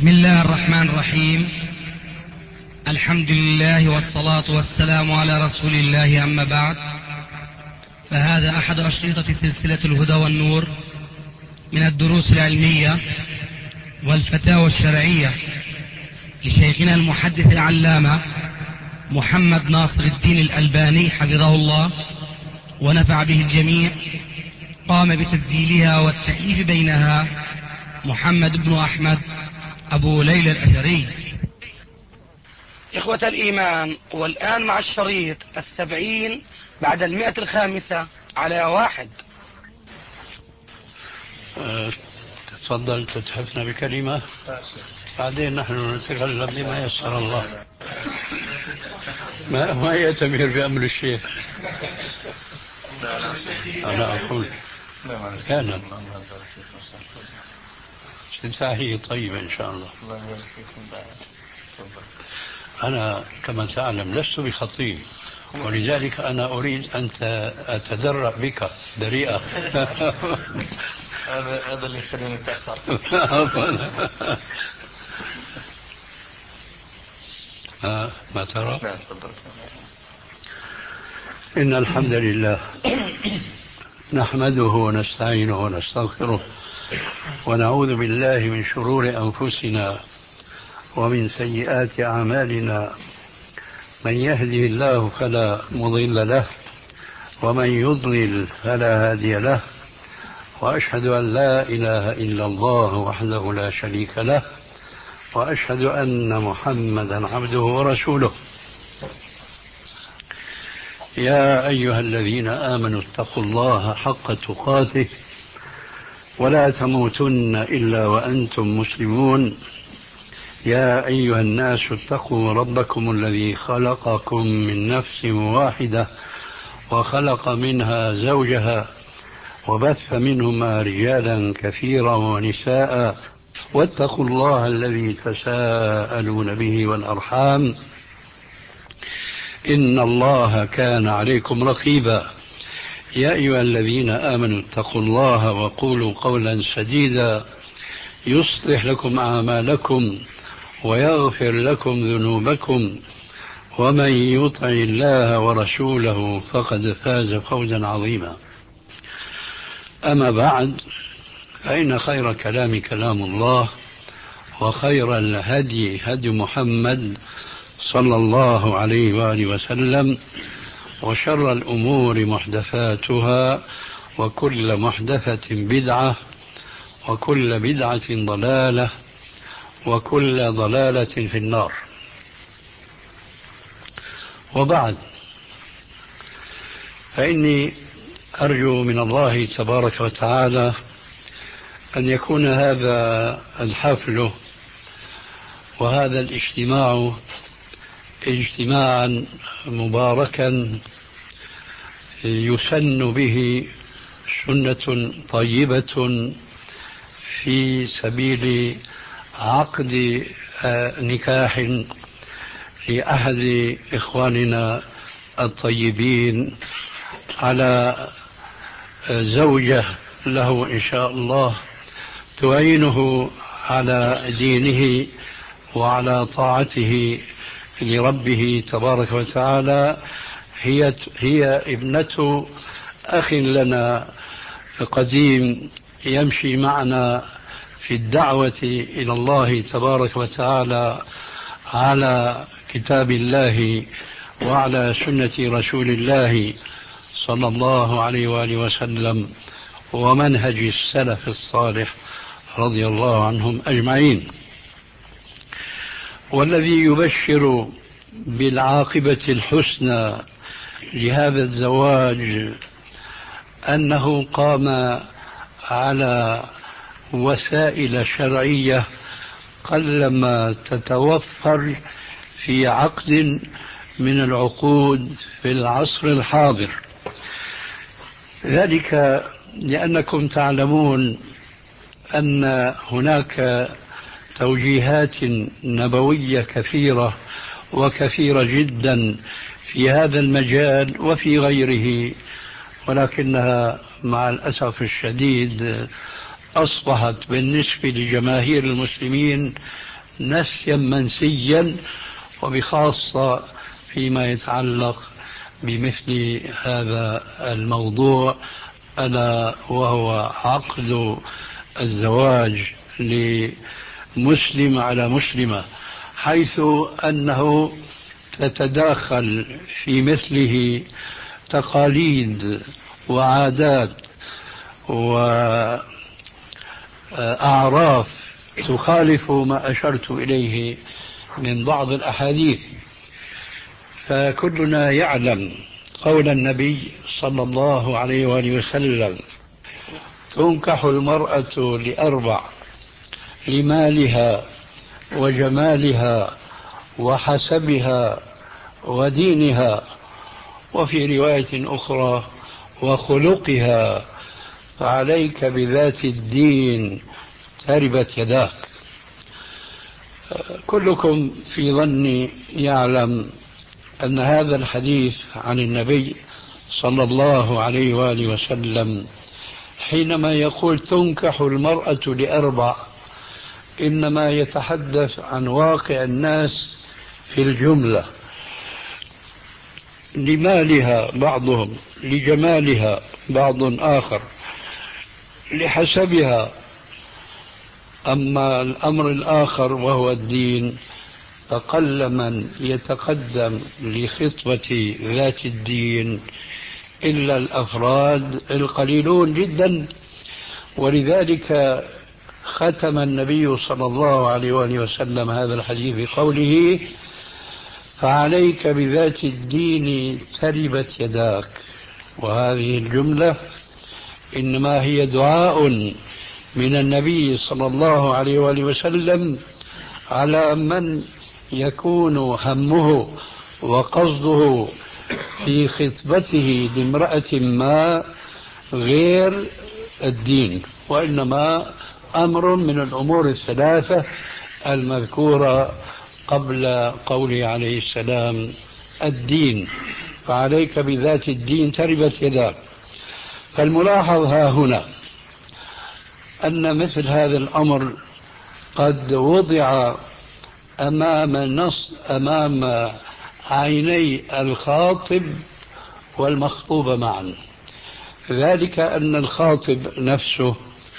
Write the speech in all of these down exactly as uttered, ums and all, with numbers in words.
بسم الله الرحمن الرحيم. الحمد لله والصلاة والسلام على رسول الله، أما بعد، فهذا أحد أشرطة سلسلة الهدى والنور من الدروس العلمية والفتاوى الشرعية لشيخنا المحدث العلامة محمد ناصر الدين الألباني حفظه الله ونفع به الجميع. قام بتسجيلها والتأليف بينها محمد بن أحمد أبو ليلى الأثري. إخوة الإيمان، والآن مع الشريط السبعين بعد المئة الخامسة على واحد. تفضل تتحفنا بكلمة، بعدين نحن نتكلم بما يسر الله. ما ما يأتمر بأمر الشيخ. أنا أقول كان استمتاعه طيبة إن شاء الله. أنا كما تعلم لست بخطيب، ولذلك أنا أريد أن أتدرب بك دريئة. هذا هذا اللي يخليني أتأخر. ما ترى؟ لا تفضل. إن الحمد لله نحمده ونستعينه ونستغفره ونعوذ بالله من شرور أنفسنا ومن سيئات أعمالنا. من يهده الله فلا مضل له ومن يضلل فلا هادي له، وأشهد أن لا إله إلا الله وحده لا شريك له، وأشهد أن محمدا عبده ورسوله. يا أيها الذين آمنوا اتقوا الله حق تقاته ولا تموتن إلا وأنتم مسلمون. يا أيها الناس اتقوا ربكم الذي خلقكم من نفس واحدة وخلق منها زوجها وبث منهما رجالا كثيرا ونساء، واتقوا الله الذي تساءلون به والأرحام إن الله كان عليكم رقيبا. يا أيها الذين آمنوا اتقوا الله وقولوا قولا سديدا يصلح لكم أعمالكم ويغفر لكم ذنوبكم، ومن يطع الله ورسوله فقد فاز فوزا عظيما. أما بعد، فإن خير كلام كلام الله، وخير الهدي هدي محمد صلى الله عليه وآله وسلم، وشر الأمور محدثاتها، وكل محدثة بدعة، وكل بدعة ضلالة، وكل ضلالة في النار. وبعد، فإني أرجو من الله تبارك وتعالى أن يكون هذا الحفل وهذا الاجتماع اجتماعا مباركا يسن به سنة طيبة في سبيل عقد نكاح لأحد إخواننا الطيبين على زوجة له إن شاء الله تعينه على دينه وعلى طاعته لربه تبارك وتعالى. هي هي ابنة أخ لنا قديم يمشي معنا في الدعوة إلى الله تبارك وتعالى على كتاب الله وعلى سنة رسول الله صلى الله عليه وآله وسلم ومنهج السلف الصالح رضي الله عنهم أجمعين. والذي يبشر بالعاقبة الحسنى لهذا الزواج أنه قام على وسائل شرعية قلما تتوفر في عقد من العقود في العصر الحاضر. ذلك لأنكم تعلمون أن هناك توجيهات نبوية كثيرة وكثيرة جدا في هذا المجال وفي غيره، ولكنها مع الأسف الشديد أصبحت بالنسبة لجماهير المسلمين نسيا منسيا، وبخاصة فيما يتعلق بمثل هذا الموضوع، ألا وهو عقد الزواج لمسلم على مسلمة، حيث أنه تتداخل في مثله تقاليد وعادات وأعراف تخالف ما أشرت إليه من بعض الأحاديث. فكلنا يعلم قول النبي صلى الله عليه وآله وسلم: تنكح المرأة لأربع: لمالها وجمالها وحسبها ودينها، وفي رواية أخرى: وخلقها، فعليك بذات الدين تربت يداك. كلكم في ظني يعلم أن هذا الحديث عن النبي صلى الله عليه وآله وسلم حينما يقول تنكح المرأة لأربع، إنما يتحدث عن واقع الناس في الجملة: لمالها بعضهم، لجمالها بعض آخر، لحسبها. أما الأمر الآخر وهو الدين، فقل من يتقدم لخطبة ذات الدين إلا الأفراد القليلون جدا. ولذلك ختم النبي صلى الله عليه وآله وسلم هذا الحديث بقوله: فعليك بذات الدين تربت يداك. وهذه الجملة إنما هي دعاء من النبي صلى الله عليه وآله وسلم على من يكون همه وقصده في خطبته لامرأة ما غير الدين، وإنما أمر من الأمور الثلاثة المذكورة قبل قوله عليه السلام: الدين، فعليك بذات الدين تربت يداك. فالملاحظ ها هنا أن مثل هذا الأمر قد وضع أمام نص أمام عيني الخاطب والمخطوب معا، ذلك أن الخاطب نفسه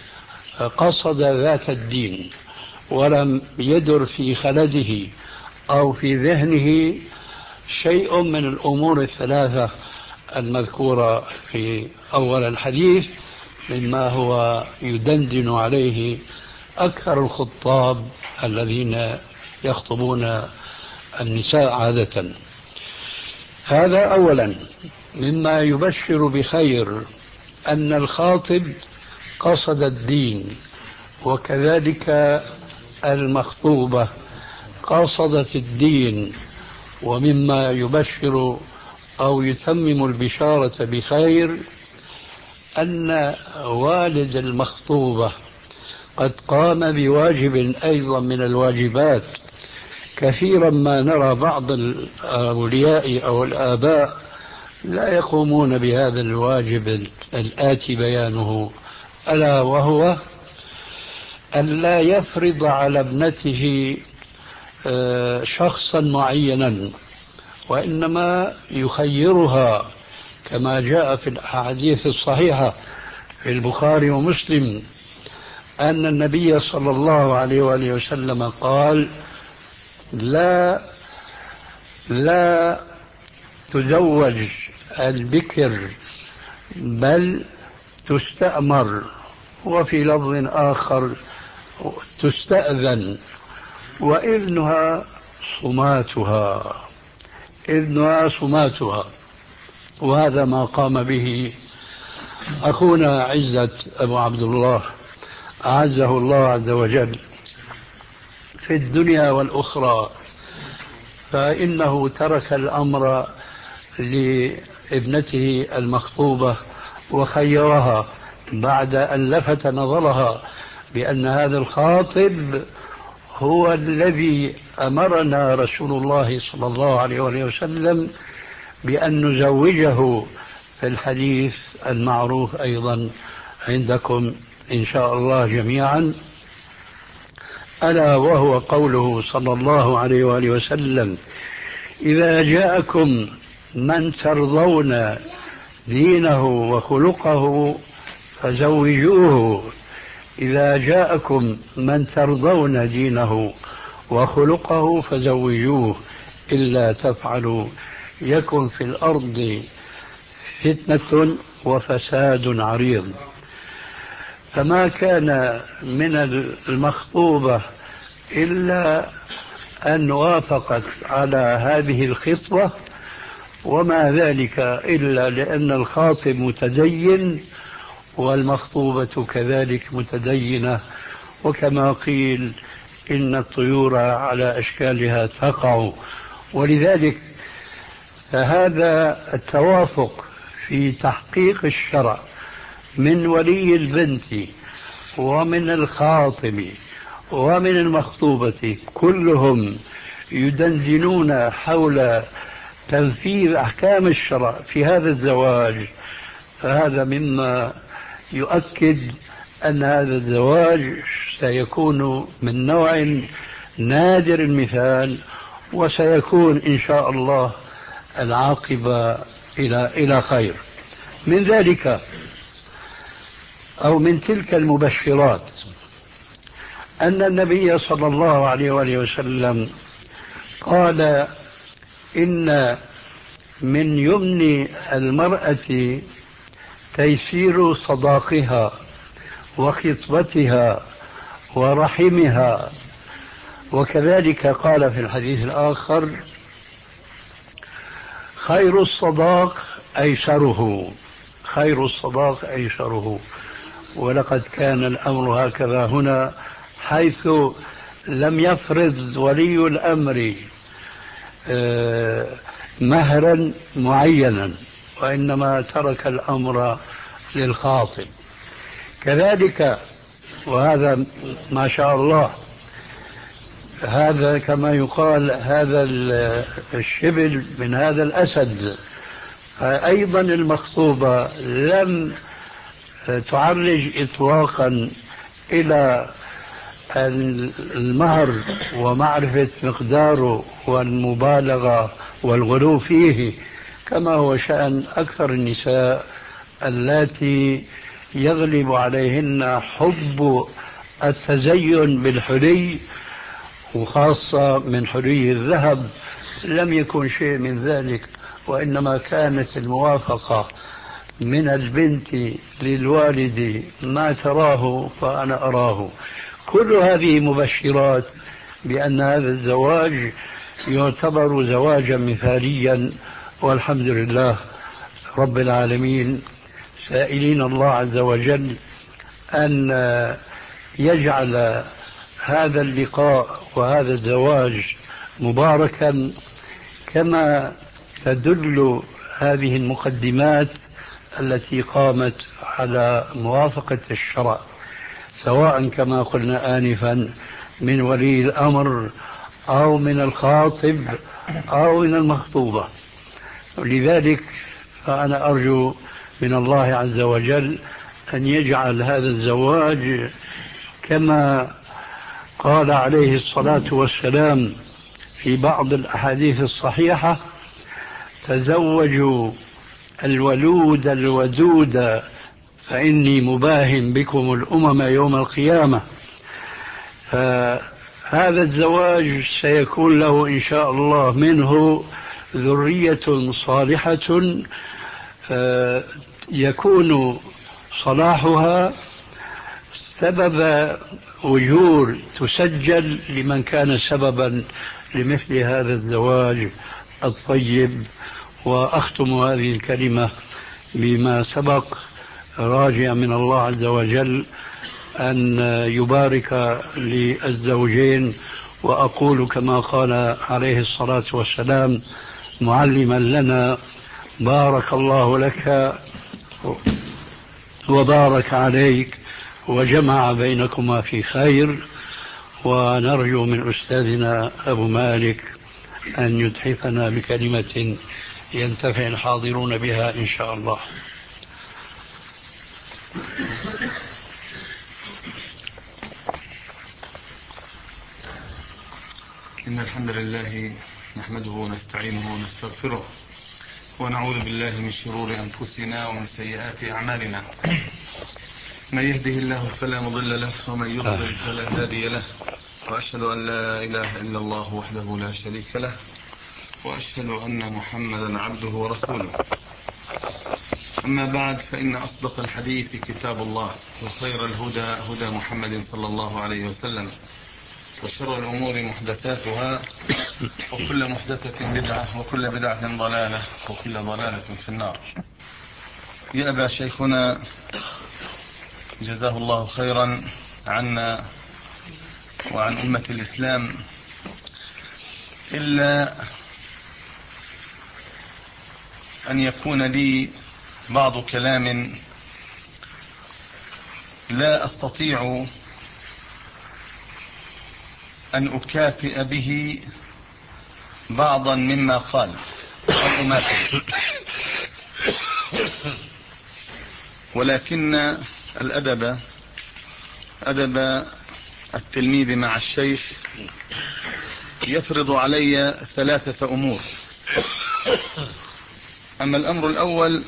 قصد ذات الدين ولم يدر في خلده أو في ذهنه شيء من الأمور الثلاثة المذكورة في أول الحديث، مما هو يدندن عليه أكثر الخطاب الذين يخطبون النساء عادة. هذا أولا مما يبشر بخير، أن الخاطب قصد الدين، وكذلك المخطوبة قصدت الدين. ومما يبشر أو يتمم البشارة بخير أن والد المخطوبة قد قام بواجب أيضا من الواجبات. كثيرا ما نرى بعض الأولياء أو الآباء لا يقومون بهذا الواجب الآتي بيانه، ألا وهو أن لا يفرض على ابنته شخصا معينا، وإنما يخيرها كما جاء في الأحاديث الصحيحة في البخاري ومسلم أن النبي صلى الله عليه وآله وسلم قال: لا لا تزوج البكر بل تستأمر، وفي لفظ آخر تستأذن، وإذنها صماتها، إذنها صماتها. وهذا ما قام به أخونا عزة أبو عبد الله أعزه الله عز وجل في الدنيا والأخرى، فإنه ترك الأمر لابنته المخطوبة وخيرها بعد أن لفت نظرها بأن هذا الخاطب هو الذي أمرنا رسول الله صلى الله عليه وسلم بأن نزوجه في الحديث المعروف أيضا عندكم إن شاء الله جميعا: ألا وهو قوله صلى الله عليه وآله وسلم: إذا جاءكم من ترضون دينه وخلقه فزوجوه. إذا جاءكم من ترضون دينه وخلقه فزوجوه، إلا تفعلوا يكن في الأرض فتنة وفساد عريض. فما كان من المخطوبة إلا أن وافقت على هذه الخطوة، وما ذلك إلا لأن الخاطب متدين والمخطوبة كذلك متدينة، وكما قيل إن الطيور على أشكالها تقع. ولذلك فهذا التوافق في تحقيق الشرع من ولي البنت ومن الخاطب ومن المخطوبة كلهم يدندنون حول تنفيذ أحكام الشرع في هذا الزواج، فهذا مما يؤكد أن هذا الزواج سيكون من نوع نادر المثال، وسيكون إن شاء الله العاقبة إلى إلى خير. من ذلك أو من تلك المبشرات أن النبي صلى الله عليه وآله وسلم قال: إن من يمن المرأة تيسير صداقها وخطبتها ورحمها. وكذلك قال في الحديث الآخر: خير الصداق أيسره، خير الصداق أيسره. ولقد كان الأمر هكذا هنا، حيث لم يفرض ولي الأمر مهرا معينا، وإنما ترك الأمر للخاطب. كذلك وهذا ما شاء الله، هذا كما يقال هذا الشبل من هذا الأسد. فأيضا المخطوبة لم تعرج إطلاقا إلى المهر ومعرفة مقداره والمبالغة والغلو فيه، كما هو شأن أكثر النساء اللاتي يغلب عليهن حب التزين بالحلي، وخاصة من حلي الذهب. لم يكن شيء من ذلك، وإنما كانت الموافقة من البنت للوالد: ما تراه فأنا أراه. كل هذه مبشرات بأن هذا الزواج يعتبر زواجا مثاليا، والحمد لله رب العالمين، سائلين الله عز وجل أن يجعل هذا اللقاء وهذا الزواج مباركا كما تدل هذه المقدمات التي قامت على موافقة الشرع، سواء كما قلنا آنفا من ولي الأمر أو من الخاطب أو من المخطوبة. لذلك فأنا أرجو من الله عز وجل أن يجعل هذا الزواج كما قال عليه الصلاة والسلام في بعض الأحاديث الصحيحة: تزوجوا الولود الودود فإني مباهن بكم الأمم يوم القيامة. فهذا الزواج سيكون له إن شاء الله منه ذرية صالحة يكون صلاحها سبب أجور تسجل لمن كان سببا لمثل هذا الزواج الطيب. وأختم هذه الكلمة بما سبق، راجيا من الله عز وجل أن يبارك للزوجين، وأقول كما قال عليه الصلاة والسلام معلما لنا: بارك الله لك وبارك عليك وجمع بينكما في خير. ونرجو من أستاذنا أبو مالك أن يتحفنا بكلمة ينتفع الحاضرون بها إن شاء الله. إن الحمد لله نحمده ونستعينه ونستغفره ونعوذ بالله من شرور أنفسنا ومن سيئات أعمالنا. من يهده الله فلا مضل له ومن يضلل فلا هادي له، وأشهد أن لا إله إلا الله وحده لا شريك له، وأشهد أن محمدا عبده ورسوله. أما بعد، فإن أصدق الحديث كتاب الله، وخير الهدى هدى محمد صلى الله عليه وسلم، وشر الأمور محدثاتها، وكل محدثة بدعة، وكل بدعة ضلالة، وكل ضلالة في النار. يا أبا شيخنا جزاه الله خيرا عنا وعن أمة الإسلام، إلا أن يكون لي بعض كلام لا أستطيع أن أكافئ به بعضا مما قال أو أماثل، ولكن الأدب أدب التلميذ مع الشيخ يفرض علي ثلاثة أمور. أما الأمر الأول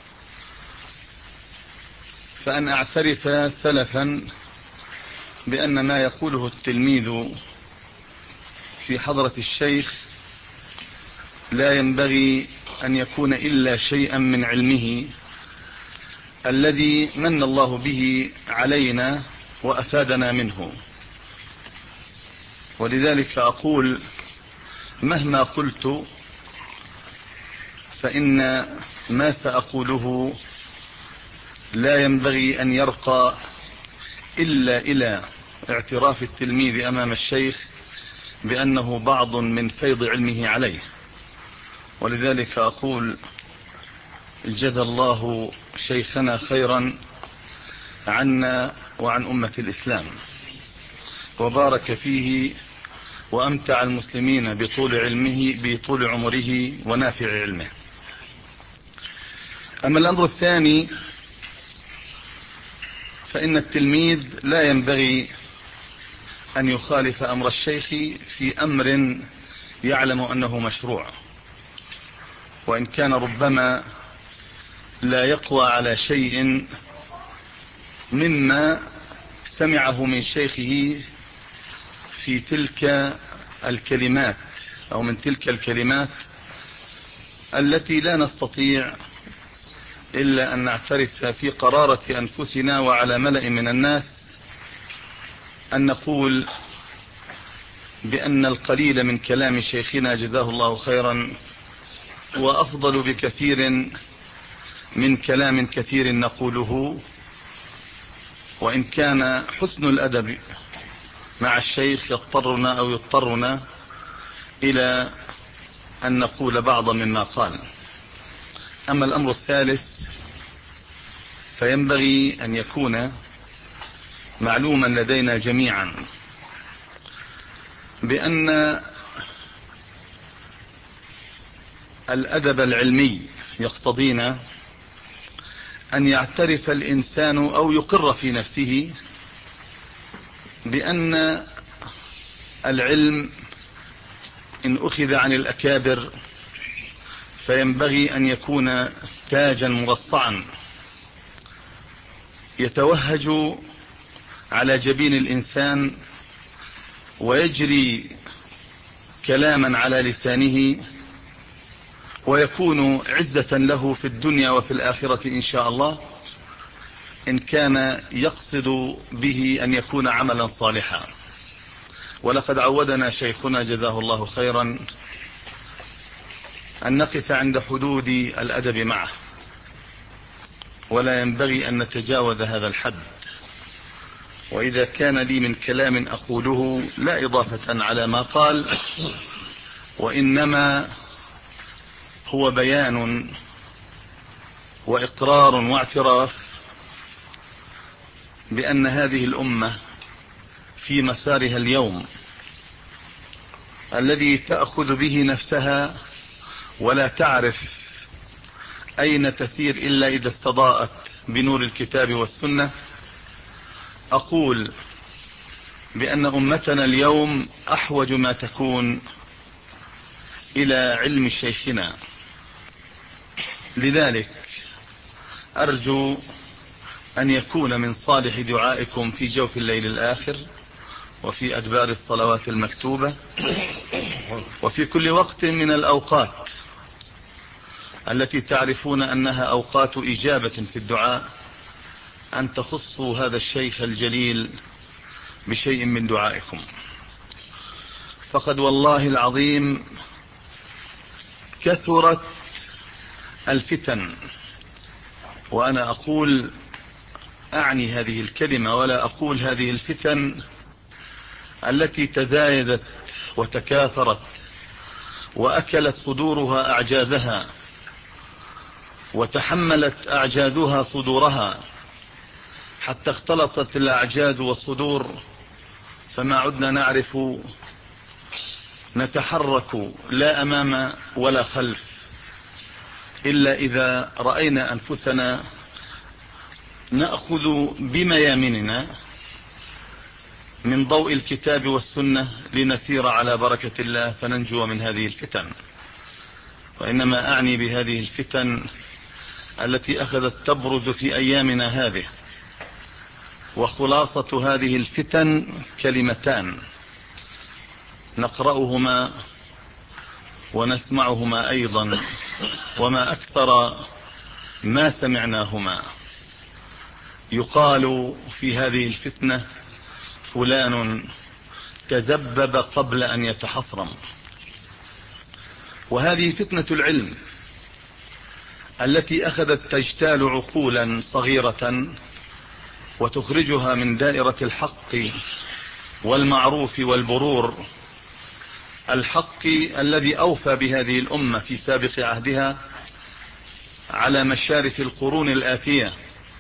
فأن أعترف سلفا بأن ما يقوله التلميذ في حضرة الشيخ لا ينبغي أن يكون إلا شيئا من علمه الذي من الله به علينا وأفادنا منه. ولذلك أقول مهما قلت فإن ما سأقوله لا ينبغي أن يرقى إلا إلى اعتراف التلميذ أمام الشيخ بأنه بعض من فيض علمه عليه. ولذلك أقول جزى الله شيخنا خيرا عنا وعن أمة الإسلام، وبارك فيه وأمتع المسلمين بطول علمه بطول عمره ونافع علمه. أما الأمر الثاني فإن التلميذ لا ينبغي أن يخالف أمر الشيخ في أمر يعلم أنه مشروع، وإن كان ربما لا يقوى على شيء مما سمعه من شيخه في تلك الكلمات أو من تلك الكلمات التي لا نستطيع إلا أن نعترف في قرارة أنفسنا وعلى ملأ من الناس أن نقول بأن القليل من كلام شيخنا جزاه الله خيرا وأفضل بكثير من كلام كثير نقوله. وإن كان حسن الأدب مع الشيخ يضطرنا أو يضطرنا إلى أن نقول بعض مما قال. أما الأمر الثالث فينبغي أن يكون معلوما لدينا جميعا بأن الأدب العلمي يقتضينا أن يعترف الإنسان أو يقر في نفسه بأن العلم إن أخذ عن الأكابر فينبغي أن يكون تاجا مرصعا يتوهج على جبين الإنسان ويجري كلاما على لسانه، ويكون عزة له في الدنيا وفي الآخرة إن شاء الله، إن كان يقصد به أن يكون عملا صالحا. ولقد عودنا شيخنا جزاه الله خيرا أن نقف عند حدود الأدب معه، ولا ينبغي أن نتجاوز هذا الحد. وإذا كان لي من كلام أقوله لا إضافة على ما قال، وإنما هو بيان وإقرار واعتراف بأن هذه الأمة في مسارها اليوم الذي تأخذ به نفسها ولا تعرف أين تسير إلا إذا استضاءت بنور الكتاب والسنة، أقول بأن أمتنا اليوم أحوج ما تكون إلى علم شيخنا. لذلك أرجو أن يكون من صالح دعائكم في جوف الليل الآخر، وفي أدبار الصلوات المكتوبة، وفي كل وقت من الأوقات التي تعرفون أنها أوقات إجابة في الدعاء، أن تخصوا هذا الشيخ الجليل بشيء من دعائكم. فقد والله العظيم كثرت الفتن، وأنا أقول أعني هذه الكلمة ولا أقول هذه الفتن التي تزايدت وتكاثرت وأكلت صدورها أعجازها، وتحملت أعجازها صدورها، حتى اختلطت الأعجاز والصدور، فما عدنا نعرف نتحرك لا أمام ولا خلف، إلا إذا رأينا أنفسنا نأخذ بميامننا من ضوء الكتاب والسنة لنسير على بركة الله فننجو من هذه الفتن. وإنما أعني بهذه الفتن التي أخذت تبرز في أيامنا هذه، وخلاصة هذه الفتن كلمتان نقرأهما ونسمعهما أيضا، وما أكثر ما سمعناهما. يقال في هذه الفتنة فلان تزبب قبل أن يتحصرم. وهذه فتنة العلم التي أخذت تجتال عقولا صغيرة وتخرجها من دائرة الحق والمعروف والبرور، الحق الذي أوفى بهذه الأمة في سابق عهدها على مشارف القرون الآتية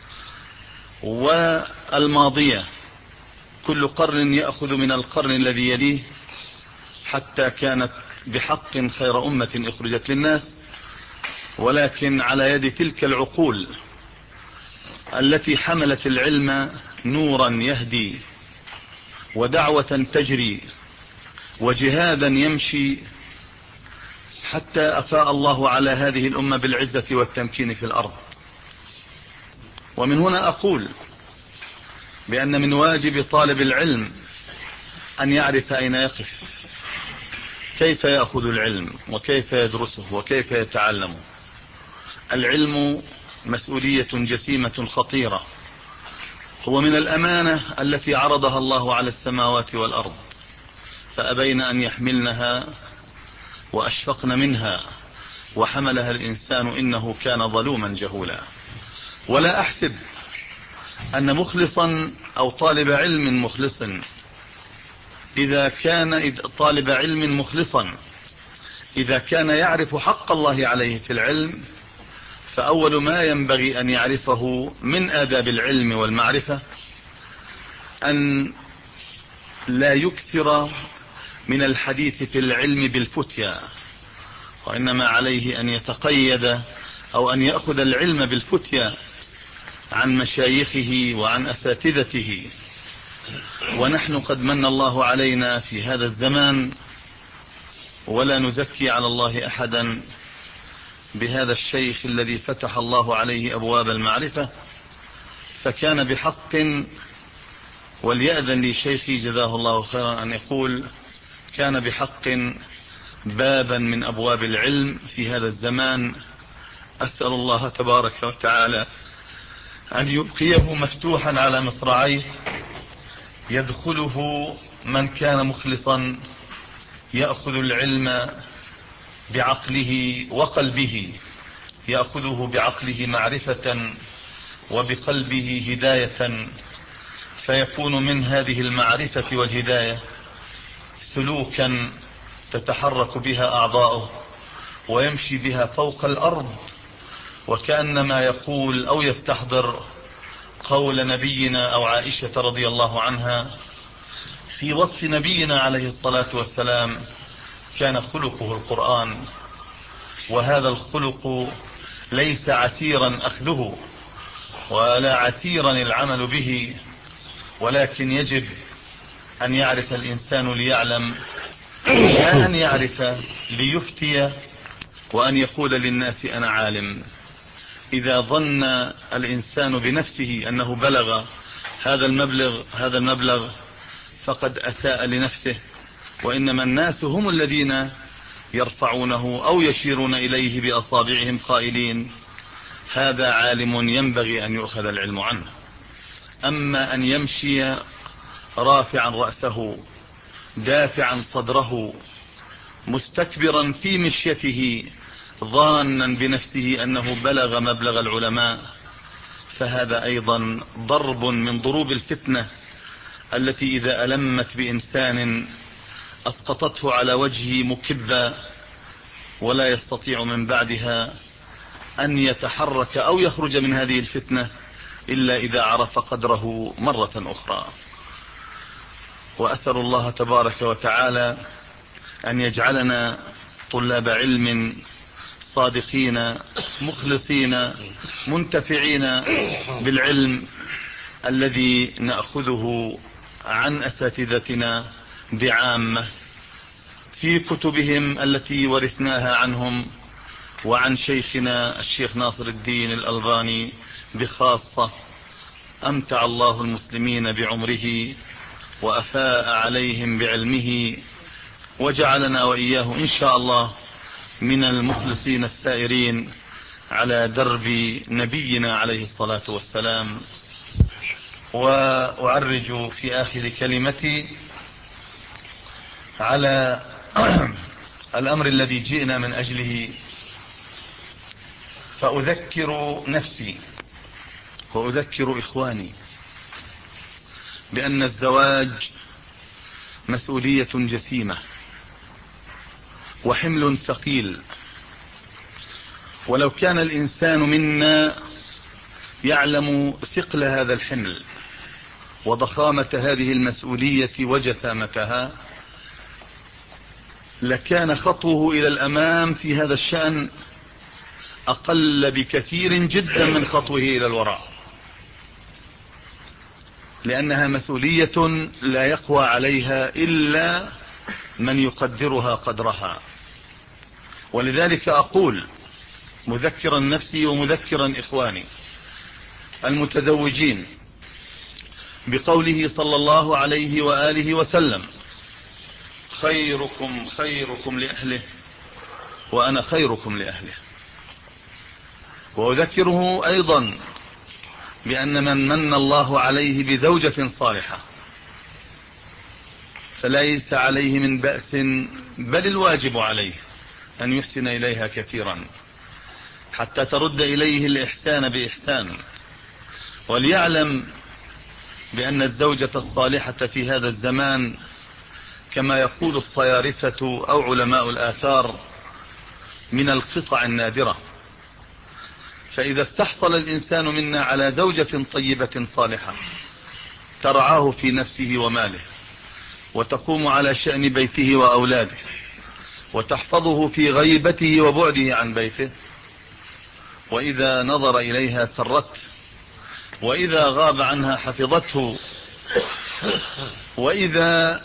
والماضية، كل قرن يأخذ من القرن الذي يليه، حتى كانت بحق خير أمة اخرجت للناس، ولكن على يد تلك العقول التي حملت العلم نورا يهدي، ودعوة تجري، وجهادا يمشي، حتى أفاء الله على هذه الأمة بالعزة والتمكين في الأرض. ومن هنا أقول بأن من واجب طالب العلم أن يعرف أين يقف، كيف يأخذ العلم، وكيف يدرسه، وكيف يتعلمه. العلم مسؤولية جسيمة خطيرة، هو من الأمانة التي عرضها الله على السماوات والأرض، فأبين أن يحملنها وأشفقن منها، وحملها الإنسان إنه كان ظلوما جهولا. ولا أحسب أن مخلصا أو طالب علم مخلص إذا كان طالب علم مخلصا إذا كان يعرف حق الله عليه في العلم، فأول ما ينبغي أن يعرفه من آداب العلم والمعرفة أن لا يكثر من الحديث في العلم بالفتيا، وإنما عليه أن يتقيد أو أن يأخذ العلم بالفتيا عن مشايخه وعن أساتذته. ونحن قد من الله علينا في هذا الزمان، ولا نزكي على الله أحدا، بهذا الشيخ الذي فتح الله عليه أبواب المعرفة، فكان بحق، وليأذن لي شيخي جزاه الله خيرا أن يقول كان بحق بابا من أبواب العلم في هذا الزمان. أسأل الله تبارك وتعالى أن يبقيه مفتوحا على مصراعيه، يدخله من كان مخلصا يأخذ العلم بعقله وقلبه، يأخذه بعقله معرفة وبقلبه هداية، فيكون من هذه المعرفة والهداية سلوكا تتحرك بها أعضاؤه ويمشي بها فوق الأرض، وكأنما يقول أو يستحضر قول نبينا أو عائشة رضي الله عنها في وصف نبينا عليه الصلاة والسلام: كان خلقه القرآن. وهذا الخلق ليس عسيرا أخذه ولا عسيرا العمل به، ولكن يجب أن يعرف الإنسان ليعلم، لا أن يعرف ليفتي وأن يقول للناس أنا عالم. إذا ظن الإنسان بنفسه أنه بلغ هذا المبلغ هذا المبلغ فقد أساء لنفسه، وإنما الناس هم الذين يرفعونه أو يشيرون إليه بأصابعهم قائلين هذا عالم ينبغي أن يؤخذ العلم عنه. أما أن يمشي رافعا رأسه دافعا صدره مستكبرا في مشيته ظانا بنفسه أنه بلغ مبلغ العلماء، فهذا أيضا ضرب من ضروب الفتنة التي إذا ألمت بإنسان أسقطته على وجهه مكبا ولا يستطيع من بعدها أن يتحرك أو يخرج من هذه الفتنة إلا إذا عرف قدره مرة أخرى. وأسأل الله تبارك وتعالى أن يجعلنا طلاب علم صادقين مخلصين منتفعين بالعلم الذي نأخذه عن أساتذتنا بعامة في كتبهم التي ورثناها عنهم، وعن شيخنا الشيخ ناصر الدين الألباني بخاصة، أمتع الله المسلمين بعمره وأفاء عليهم بعلمه، وجعلنا وإياه إن شاء الله من المخلصين السائرين على درب نبينا عليه الصلاة والسلام. وأعرج في آخر كلمتي على الأمر الذي جئنا من أجله، فأذكر نفسي وأذكر إخواني بأن الزواج مسؤولية جسيمة وحمل ثقيل، ولو كان الإنسان منا يعلم ثقل هذا الحمل وضخامة هذه المسؤولية وجسامتها لكان خطوه إلى الأمام في هذا الشأن أقل بكثير جدا من خطوه إلى الوراء، لأنها مسؤولية لا يقوى عليها إلا من يقدرها قدرها. ولذلك أقول مذكرا نفسي ومذكرا إخواني المتزوجين بقوله صلى الله عليه وآله وسلم خيركم خيركم لأهله وأنا خيركم لأهله. وأذكره أيضا بأن من من الله عليه بزوجة صالحة فليس عليه من بأس، بل الواجب عليه أن يحسن إليها كثيرا حتى ترد إليه الإحسان بإحسان. وليعلم بأن الزوجة الصالحة في هذا الزمان كما يقول الصيارفة أو علماء الآثار من القطع النادرة. فإذا استحصل الإنسان منا على زوجة طيبة صالحة ترعاه في نفسه وماله وتقوم على شأن بيته وأولاده وتحفظه في غيبته وبعده عن بيته، وإذا نظر إليها سرته، وإذا غاب عنها حفظته، وإذا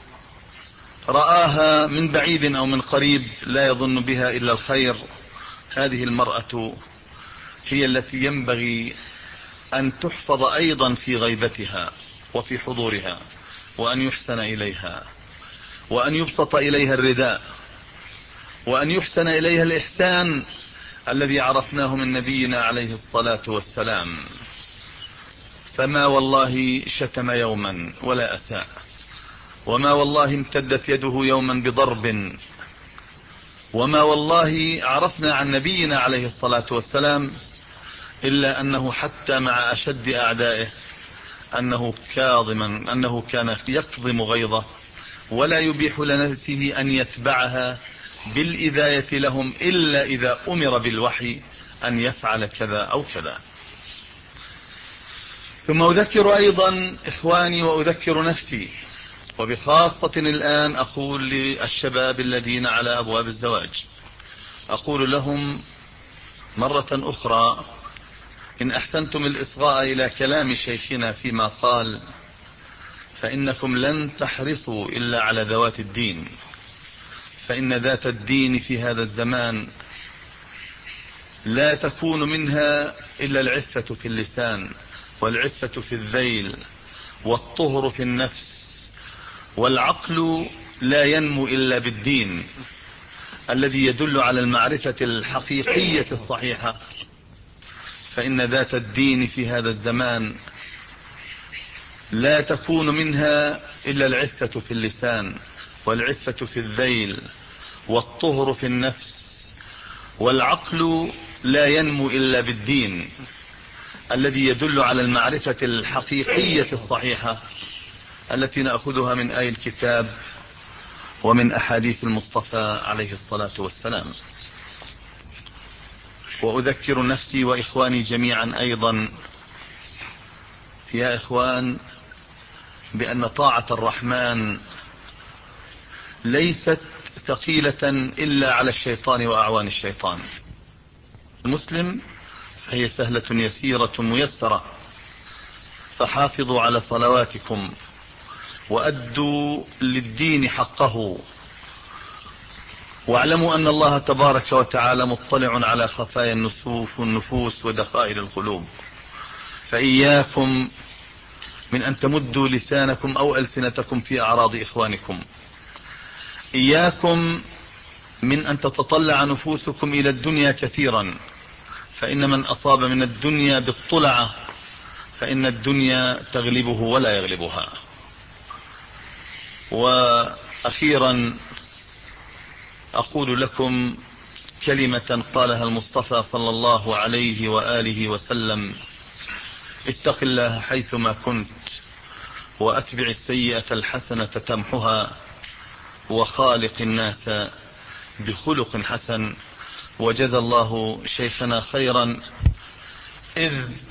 رآها من بعيد أو من قريب لا يظن بها إلا الخير، هذه المرأة هي التي ينبغي أن تحفظ أيضا في غيبتها وفي حضورها، وأن يحسن إليها، وأن يبسط إليها الرداء، وأن يحسن إليها الإحسان الذي عرفناه من نبينا عليه الصلاة والسلام. فما والله شتم يوما ولا أساء، وما والله امتدت يده يوما بضرب، وما والله عرفنا عن نبينا عليه الصلاة والسلام إلا أنه حتى مع أشد أعدائه أنه كاظما أنه كان يكظم غيظه ولا يبيح لنفسه أن يتبعها بالإذاية لهم إلا إذا أمر بالوحي أن يفعل كذا أو كذا. ثم أذكر أيضا إخواني وأذكر نفسي، وبخاصة الآن أقول للشباب الذين على أبواب الزواج، أقول لهم مرة أخرى إن أحسنتم الإصغاء إلى كلام شيخنا فيما قال فإنكم لن تحرصوا إلا على ذوات الدين، فإن ذات الدين في هذا الزمان لا تكون منها إلا العفة في اللسان، والعفة في الذيل، والطهر في النفس، والعقل لا ينمو إلا بالدين الذي يدل على المعرفة الحقيقية الصحيحة. فإن ذات الدين في هذا الزمان لا تكون منها إلا العفة في اللسان، والعفة في الذيل، والطهر في النفس، والعقل لا ينمو إلا بالدين الذي يدل على المعرفة الحقيقية الصحيحة التي نأخذها من آي الكتاب ومن أحاديث المصطفى عليه الصلاة والسلام. وأذكر نفسي وإخواني جميعا أيضا يا إخوان بأن طاعة الرحمن ليست ثقيلة إلا على الشيطان وأعوان الشيطان. المسلم فهي سهلة يسيرة ميسرة، فحافظوا على صلواتكم وأدوا للدين حقه، واعلموا أن الله تبارك وتعالى مطلع على خفايا النسوف والنفوس ودخائل القلوب. فإياكم من أن تمدوا لسانكم أو ألسنتكم في أعراض إخوانكم، إياكم من أن تتطلع نفوسكم إلى الدنيا كثيرا، فإن من أصاب من الدنيا بالطلعة فإن الدنيا تغلبه ولا يغلبها. وأخيرا أقول لكم كلمة قالها المصطفى صلى الله عليه وآله وسلم: اتق الله حيثما كنت، وأتبع السيئة الحسنة تمحها، وخالق الناس بخلق حسن. وجزى الله شيخنا خيرا إذ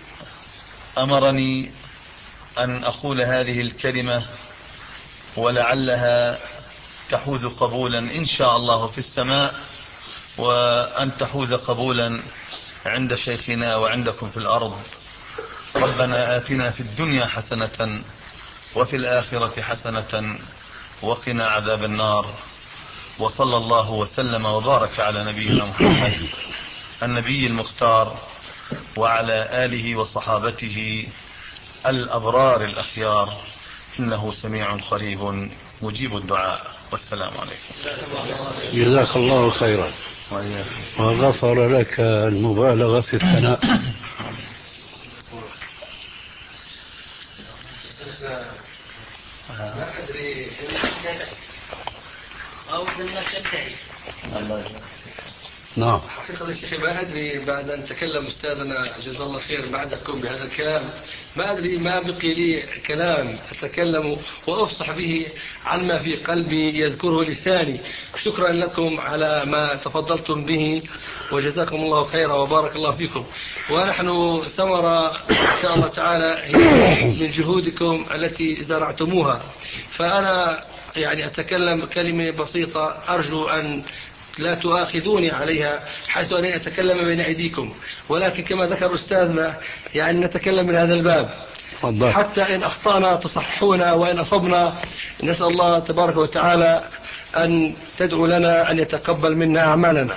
أمرني أن أقول هذه الكلمة، ولعلها تحوز قبولا إن شاء الله في السماء، وأن تحوز قبولا عند شيخنا وعندكم في الأرض. ربنا آتنا في الدنيا حسنة وفي الآخرة حسنة وقنا عذاب النار. وصلى الله وسلم وبارك على نبينا محمد النبي المختار وعلى آله وصحابته الأبرار الأخيار، إنه سميع قريب مجيب الدعاء. والسلام عليكم. جزاك الله خيرا وغفر لك المبالغة في الثناء. ما أدري أو لما تنتهي. نعم. حقيقة يا شيخي ما أدري بعد أن تكلم أستاذنا جزاه الله خير بعدكم بهذا الكلام، ما أدري ما بقي لي كلام أتكلم وأفصح به عن ما في قلبي يذكره لساني. شكرا لكم على ما تفضلتم به، وجزاكم الله خيرا وبارك الله فيكم. ونحن ثمرة إن شاء الله تعالى من جهودكم التي زرعتموها. فأنا يعني أتكلم كلمة بسيطة أرجو أن لا تؤاخذوني عليها، حيث أن أتكلم بين أيديكم، ولكن كما ذكر أستاذنا يعني نتكلم من هذا الباب حتى إن أخطأنا تصححونا، وإن أصبنا نسأل الله تبارك وتعالى أن تدعو لنا أن يتقبل منا أعمالنا.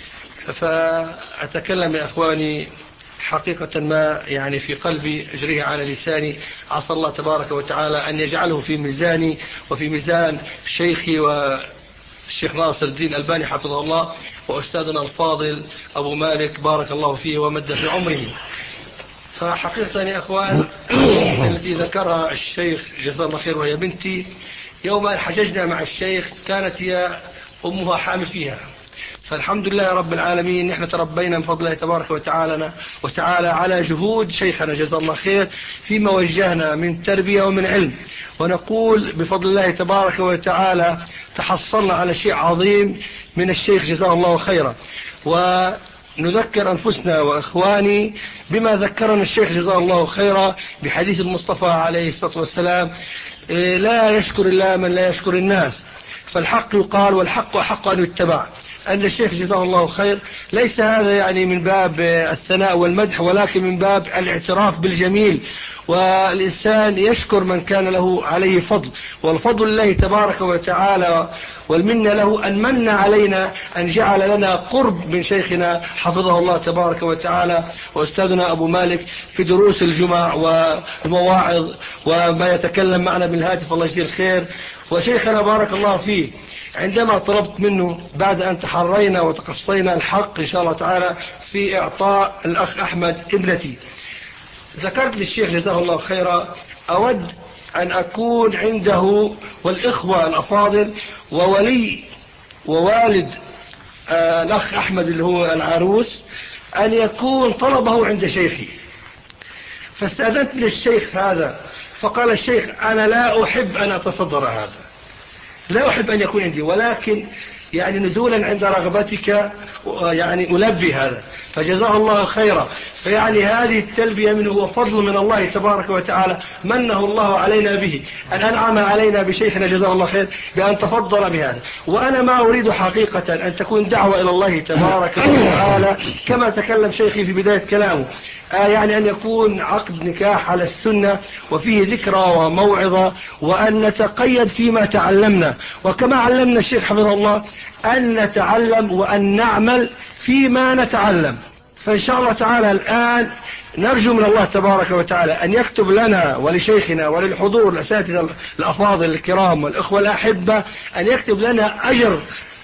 فأتكلم يا أخواني حقيقة ما يعني في قلبي أجريه على لساني، عسى الله تبارك وتعالى أن يجعله في ميزاني وفي ميزان شيخي والشيخ ناصر الدين الألباني حفظه الله، وأستاذنا الفاضل أبو مالك بارك الله فيه ومد في عمره. فحقيقة يا أخوان التي ذكرها الشيخ جزاه الله خير وهي بنتي، يوم أن حججنا مع الشيخ كانت هي أمها حامل فيها. فالحمد لله رب العالمين نحن تربينا من فضل الله تبارك وتعالى وتعالى على جهود شيخنا جزاه الله خير فيما وجهنا من تربية ومن علم، ونقول بفضل الله تبارك وتعالى تحصلنا على شيء عظيم من الشيخ جزاه الله خيرا. ونذكر أنفسنا وإخواني بما ذكرنا الشيخ جزاه الله خيرا بحديث المصطفى عليه الصلاة والسلام: لا يشكر الله من لا يشكر الناس. فالحق يقال والحق أحق أن يتبع. أن الشيخ جزاه الله خير ليس هذا يعني من باب الثناء والمدح، ولكن من باب الاعتراف بالجميل والإنسان يشكر من كان له عليه فضل، والفضل الله تبارك وتعالى والمنة له أن من علينا أن جعل لنا قرب من شيخنا حفظه الله تبارك وتعالى وأستاذنا أبو مالك في دروس الجمع والمواعظ وما يتكلم معنا بالهاتف، الله يجزيه الخير. وشيخنا بارك الله فيه عندما طلبت منه بعد أن تحرينا وتقصينا الحق إن شاء الله تعالى في إعطاء الأخ أحمد ابنتي، ذكرت للشيخ جزاه الله خيرا أود أن أكون عنده والإخوة الأفاضل وولي ووالد آه الأخ أحمد اللي هو العروس أن يكون طلبه عند شيخي. فاستأذنت للشيخ هذا فقال الشيخ أنا لا أحب أن أتصدر هذا، لا أحب أن يكون عندي، ولكن يعني نزولا عند رغبتك يعني ألبي هذا، فجزاه الله خيرا. فيعني هذه التلبية منه هو فضل من الله تبارك وتعالى منه الله علينا به، أن أنعم علينا بشيخنا جزاه الله خير بأن تفضل بهذا. وأنا ما أريد حقيقة أن تكون دعوة إلى الله تبارك وتعالى كما تكلم شيخي في بداية كلامه، آه يعني أن يكون عقد نكاح على السنة وفيه ذكرى وموعظة، وأن نتقيد فيما تعلمنا، وكما علمنا الشيخ حفظه الله أن نتعلم وأن نعمل فيما نتعلم. فإن شاء الله تعالى الآن نرجو من الله تبارك وتعالى أن يكتب لنا ولشيخنا وللحضور الأساتذة الأفاضل الكرام والإخوة الأحبة أن يكتب لنا أجر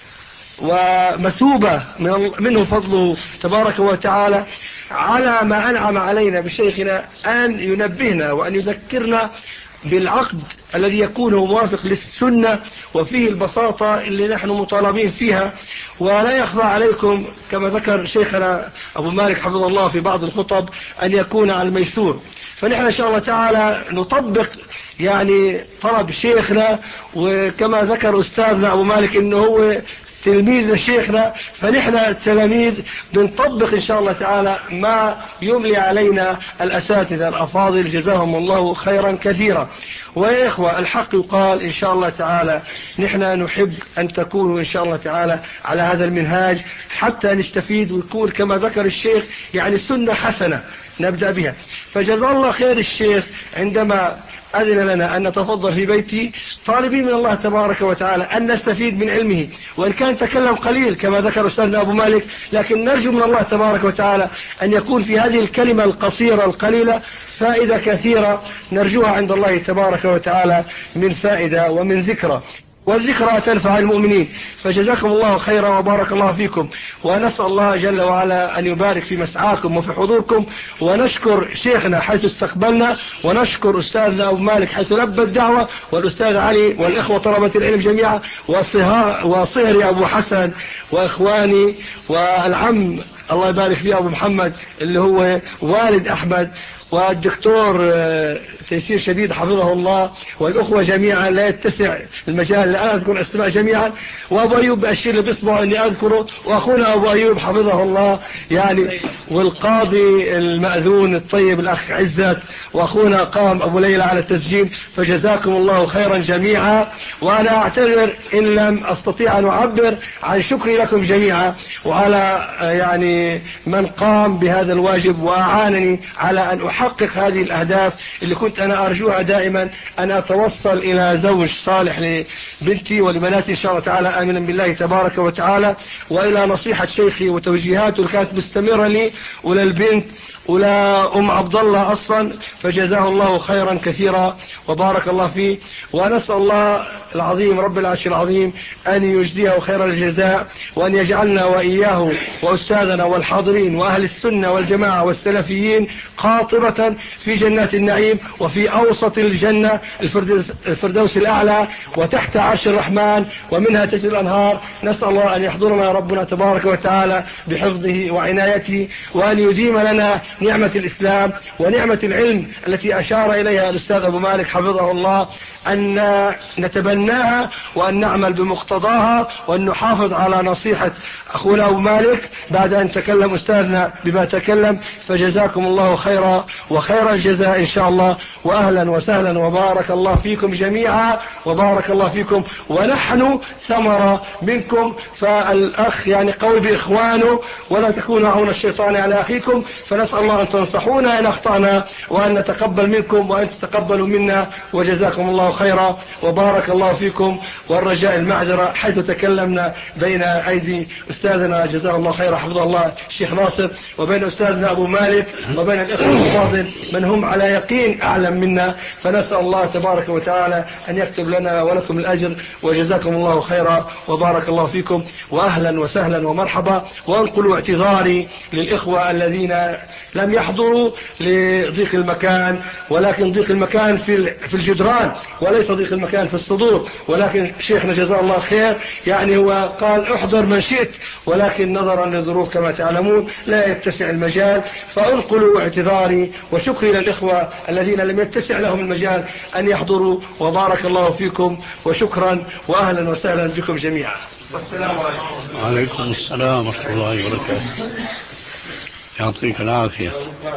ومثوبة منه فضله تبارك وتعالى على ما أنعم علينا بشيخنا، أن ينبهنا وأن يذكرنا بالعقد الذي يكون موافق للسنة وفيه البساطة اللي نحن مطالبين فيها. ولا يخفى عليكم كما ذكر شيخنا أبو مالك حفظه الله في بعض الخطب أن يكون على الميسور. فنحن إن شاء الله تعالى نطبق يعني طلب شيخنا، وكما ذكر أستاذنا أبو مالك أنه هو تلميذ شيخنا، فنحن التلاميذ بنطبق إن شاء الله تعالى ما يملي علينا الأساتذة الأفاضل جزاهم الله خيرا كثيرا. ويا إخوة الحق يقال إن شاء الله تعالى نحن نحب أن تكونوا إن شاء الله تعالى على هذا المنهاج حتى نستفيد ويكون كما ذكر الشيخ يعني سنة حسنة نبدأ بها. فجزا الله خير الشيخ عندما أذن لنا أن نتفضل في بيتي طالبين من الله تبارك وتعالى أن نستفيد من علمه، وإن كان تكلم قليل كما ذكر أستاذنا أبو مالك، لكن نرجو من الله تبارك وتعالى أن يكون في هذه الكلمة القصيرة القليلة فائدة كثيرة نرجوها عند الله تبارك وتعالى من فائدة ومن ذكرى، والذكرى تنفع المؤمنين. فجزاكم الله خيرا وبارك الله فيكم، ونسأل الله جل وعلا أن يبارك في مسعاكم وفي حضوركم، ونشكر شيخنا حيث استقبلنا، ونشكر أستاذنا أبو مالك حيث لبى الدعوة، والأستاذ علي والإخوة طلبة العلم جميعا، وصهري أبو حسن وإخواني والعم الله يبارك فيه أبو محمد اللي هو والد أحمد، والدكتور تيسير شديد حفظه الله، والأخوة جميعا لا يتسع المجال لا أذكر أسماء جميعا، وأبو أيوب بأشير لي بإصبعه أني أذكره، وأخونا أبو أيوب حفظه الله يعني، والقاضي المأذون الطيب الأخ عزت، وأخونا قام أبو ليلى على التسجيل. فجزاكم الله خيرا جميعا، وأنا أعتذر إن لم أستطيع أن أعبر عن شكري لكم جميعا وعلى يعني من قام بهذا الواجب وأعانني على أن أحقق هذه الأهداف اللي كنت أنا أرجوها دائما، أن أتوصل إلى زوج صالح لبنتي ولبناتي إن شاء الله تعالى آمنا بالله تبارك وتعالى، وإلى نصيحة شيخي وتوجيهاته اللي كانت مستمرة لي وللبنت ولا أم عبد الله أصلا. فجزاه الله خيرا كثيرا وبارك الله فيه، ونسأل الله العظيم رب العرش العظيم أن يجزيه خير الجزاء، وأن يجعلنا وإياه وأستاذنا والحاضرين وأهل السنة والجماعة والسلفيين قاطبة في جنات النعيم وفي أوسط الجنة الفردوس, الفردوس الأعلى وتحت عرش الرحمن ومنها تجري الأنهار. نسأل الله أن يحضرنا ربنا تبارك وتعالى بحفظه وعنايته، وأن يديم لنا نعمة الإسلام ونعمة العلم التي أشار إليها الأستاذ أبو مالك حفظه الله، أن نتبناها وأن نعمل بمقتضاها وأن نحافظ على نصيحة أخونا أبو مالك بعد أن تكلم أستاذنا بما تكلم. فجزاكم الله خيرا وخير الجزاء إن شاء الله، وأهلا وسهلا وبارك الله فيكم جميعا وبارك الله فيكم، ونحن ثمرة منكم. فالأخ يعني قوي بإخوانه ولا تكونوا عون الشيطان على أخيكم، فنسأل الله أن تنصحونا إن أخطأنا وأن نتقبل منكم وأن تتقبلوا منا، وجزاكم الله خيرا وبارك الله فيكم. والرجاء المعذرة حيث تكلمنا بين أيدي أستاذنا جزاه الله خيرا حفظه الله الشيخ ناصر وبين أستاذنا أبو مالك وبين الإخوة الفاضل من هم على يقين أعلم منا، فنسأل الله تبارك وتعالى أن يكتب لنا ولكم الأجر، وجزاكم الله خيرا وبارك الله فيكم، وأهلا وسهلا ومرحبا. وأنقلوا اعتذاري للإخوة الذين لم يحضروا لضيق المكان، ولكن ضيق المكان في في الجدران وليس ضيق المكان في الصدور. ولكن شيخنا جزاه الله خير يعني هو قال احضر من شئت، ولكن نظرا للظروف كما تعلمون لا يتسع المجال، فانقلوا اعتذاري وشكري للإخوة الذين لم يتسع لهم المجال أن يحضروا، وبارك الله فيكم وشكرا وأهلا وسهلا بكم جميعا، والسلام عليكم. وعليكم السلام ورحمة الله وبركاته. يعطيك العافية.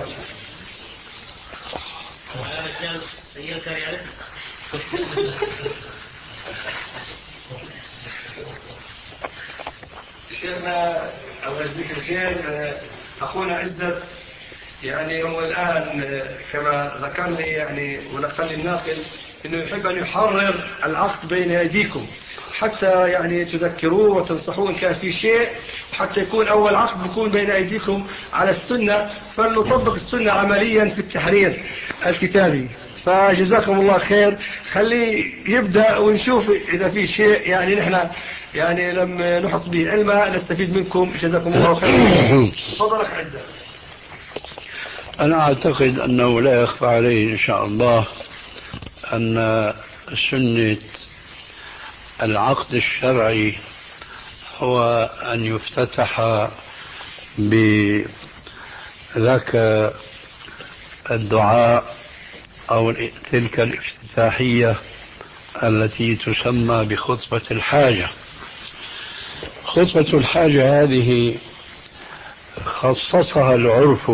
شيخنا الله يجزيك الخير، أخونا عزت يعني هو الآن كما ذكرني يعني ونقل الناقل إنه يحب أن يحرر العقد بين أيديكم حتى يعني تذكروه وتنصحوه إن كان في شيء، حتى يكون أول عقد يكون بين أيديكم على السنة، فلنطبق السنة عمليا في التحرير الكتابي. فجزاكم الله خير، خليه يبدأ ونشوف إذا في شيء يعني نحن يعني لم نحط به علما نستفيد منكم. جزاكم الله خير. تفضل أخ عزة. أنا أعتقد أنه لا يخفى عليه إن شاء الله أن سنة العقد الشرعي هو أن يفتتح بذاك الدعاء أو تلك الافتتاحية التي تسمى بخطبة الحاجة. خطبة الحاجة هذه خصصها العرف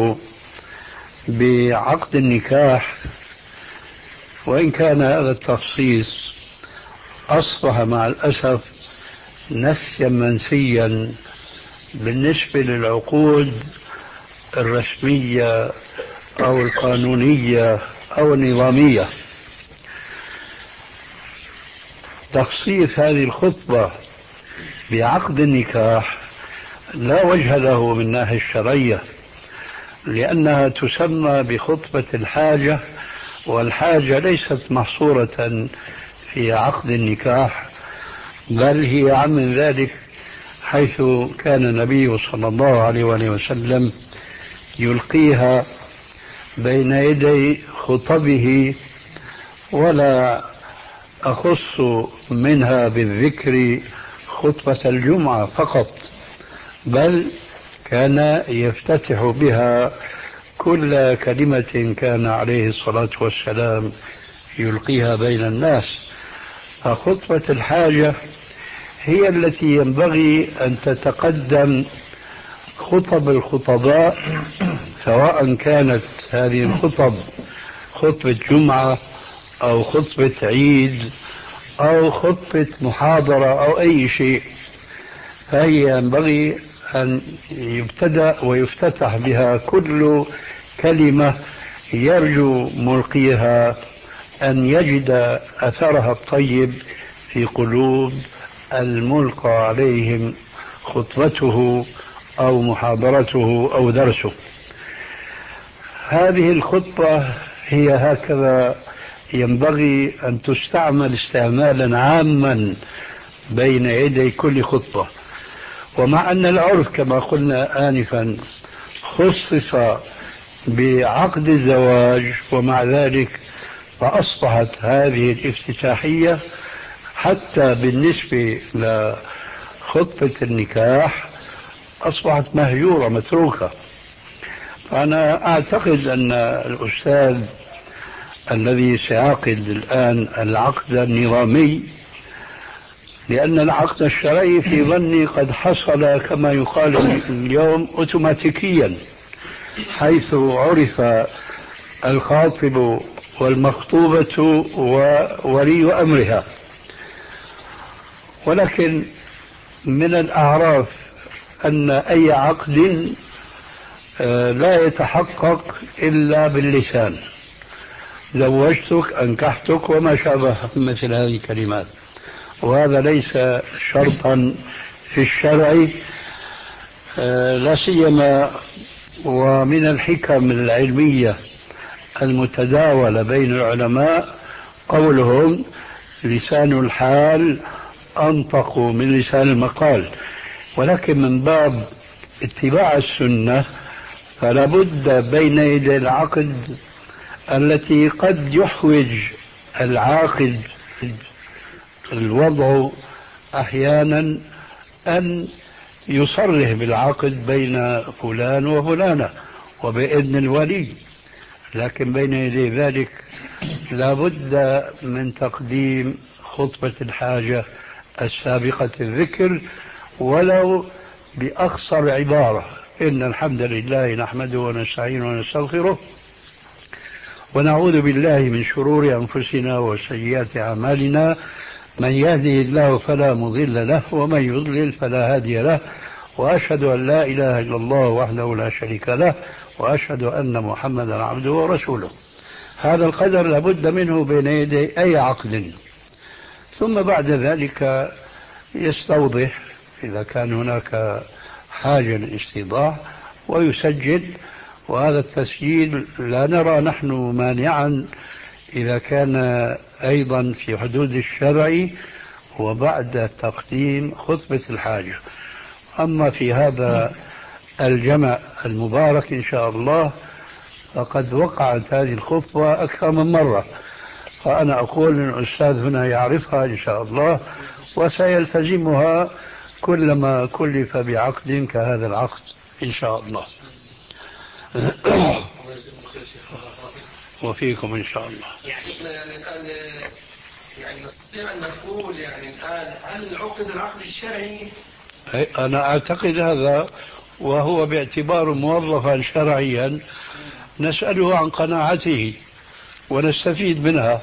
بعقد النكاح، وإن كان هذا التخصيص أصبح مع الأسف نسيا منسيا بالنسبة للعقود الرسمية أو القانونية أو النظامية. تخصيص هذه الخطبة بعقد النكاح لا وجه له من الناحية الشرعية، لأنها تسمى بخطبة الحاجة، والحاجة ليست محصورة في عقد النكاح، بل هي عم من ذلك، حيث كان النبي صلى الله عليه وسلم يلقيها بين يدي خطبه، ولا أخص منها بالذكر خطبة الجمعة فقط، بل كان يفتتح بها كل كلمة كان عليه الصلاة والسلام يلقيها بين الناس. فخطبة الحاجة هي التي ينبغي أن تتقدم خطب الخطباء، سواء كانت هذه الخطب خطبة جمعة أو خطبة عيد أو خطبة محاضرة أو أي شيء، فهي ينبغي أن يبتدأ ويفتتح بها كل كلمة يرجو ملقيها أن يجد أثرها الطيب في قلوب الملقى عليهم خطبته أو محاضرته أو درسه. هذه الخطبة هي هكذا ينبغي أن تستعمل استعمالا عاما بين يدي كل خطبة. ومع أن العرف كما قلنا آنفا خصص بعقد الزواج، ومع ذلك فأصبحت هذه الافتتاحية حتى بالنسبة لخطبة النكاح أصبحت مهجورة متروكة. فأنا أعتقد أن الأستاذ الذي سيعقد الآن العقد النظامي، لأن العقد الشرعي في ظني قد حصل كما يقال اليوم أوتوماتيكيا، حيث عرف الخاطب والمخطوبة وولي أمرها. ولكن من الأعراف أن أي عقد لا يتحقق إلا باللسان، زوجتك، أنكحتك، وما شابه مثل هذه الكلمات، وهذا ليس شرطا في الشرع. لا سيما ومن الحكم العلمية المتداولة بين العلماء قولهم لسان الحال أنطق من لسان المقال. ولكن من باب اتباع السنة فلا بد بين يدي العقد التي قد يحوج العاقد الوضع أحيانا أن يصرح بالعقد بين فلان وفلانة وبإذن الولي، لكن بين يدي ذلك لا بد من تقديم خطبة الحاجة السابقة الذكر ولو بأقصر عبارة: إن الحمد لله نحمده ونستعينه ونستغفره ونعوذ بالله من شرور أنفسنا وسيئات أعمالنا، من يهده الله فلا مضل له ومن يضلل فلا هادي له، وأشهد أن لا إله إلا الله وحده لا شريك له، وأشهد أن محمدا عبده ورسوله. هذا القدر لابد منه بين يدي أي عقد. ثم بعد ذلك يستوضح إذا كان هناك حاجة للاستيضاح ويسجل، وهذا التسجيل لا نرى نحن مانعا إذا كان أيضا في حدود الشرع وبعد تقديم خطبة الحاجة. أما في هذا الجمع المبارك إن شاء الله فقد وقعت هذه الخطبة أكثر من مرة، فأنا أقول أن الأستاذ هنا يعرفها إن شاء الله وسيلتزمها كلما كلف بعقد كهذا العقد إن شاء الله. وفيكم إن شاء الله. يعني الآن يعني نستطيع أن نقول يعني الآن هل العقد العقد الشرعي؟ أنا أعتقد هذا، وهو باعتباره موظفا شرعيا نسأله عن قناعته ونستفيد منها.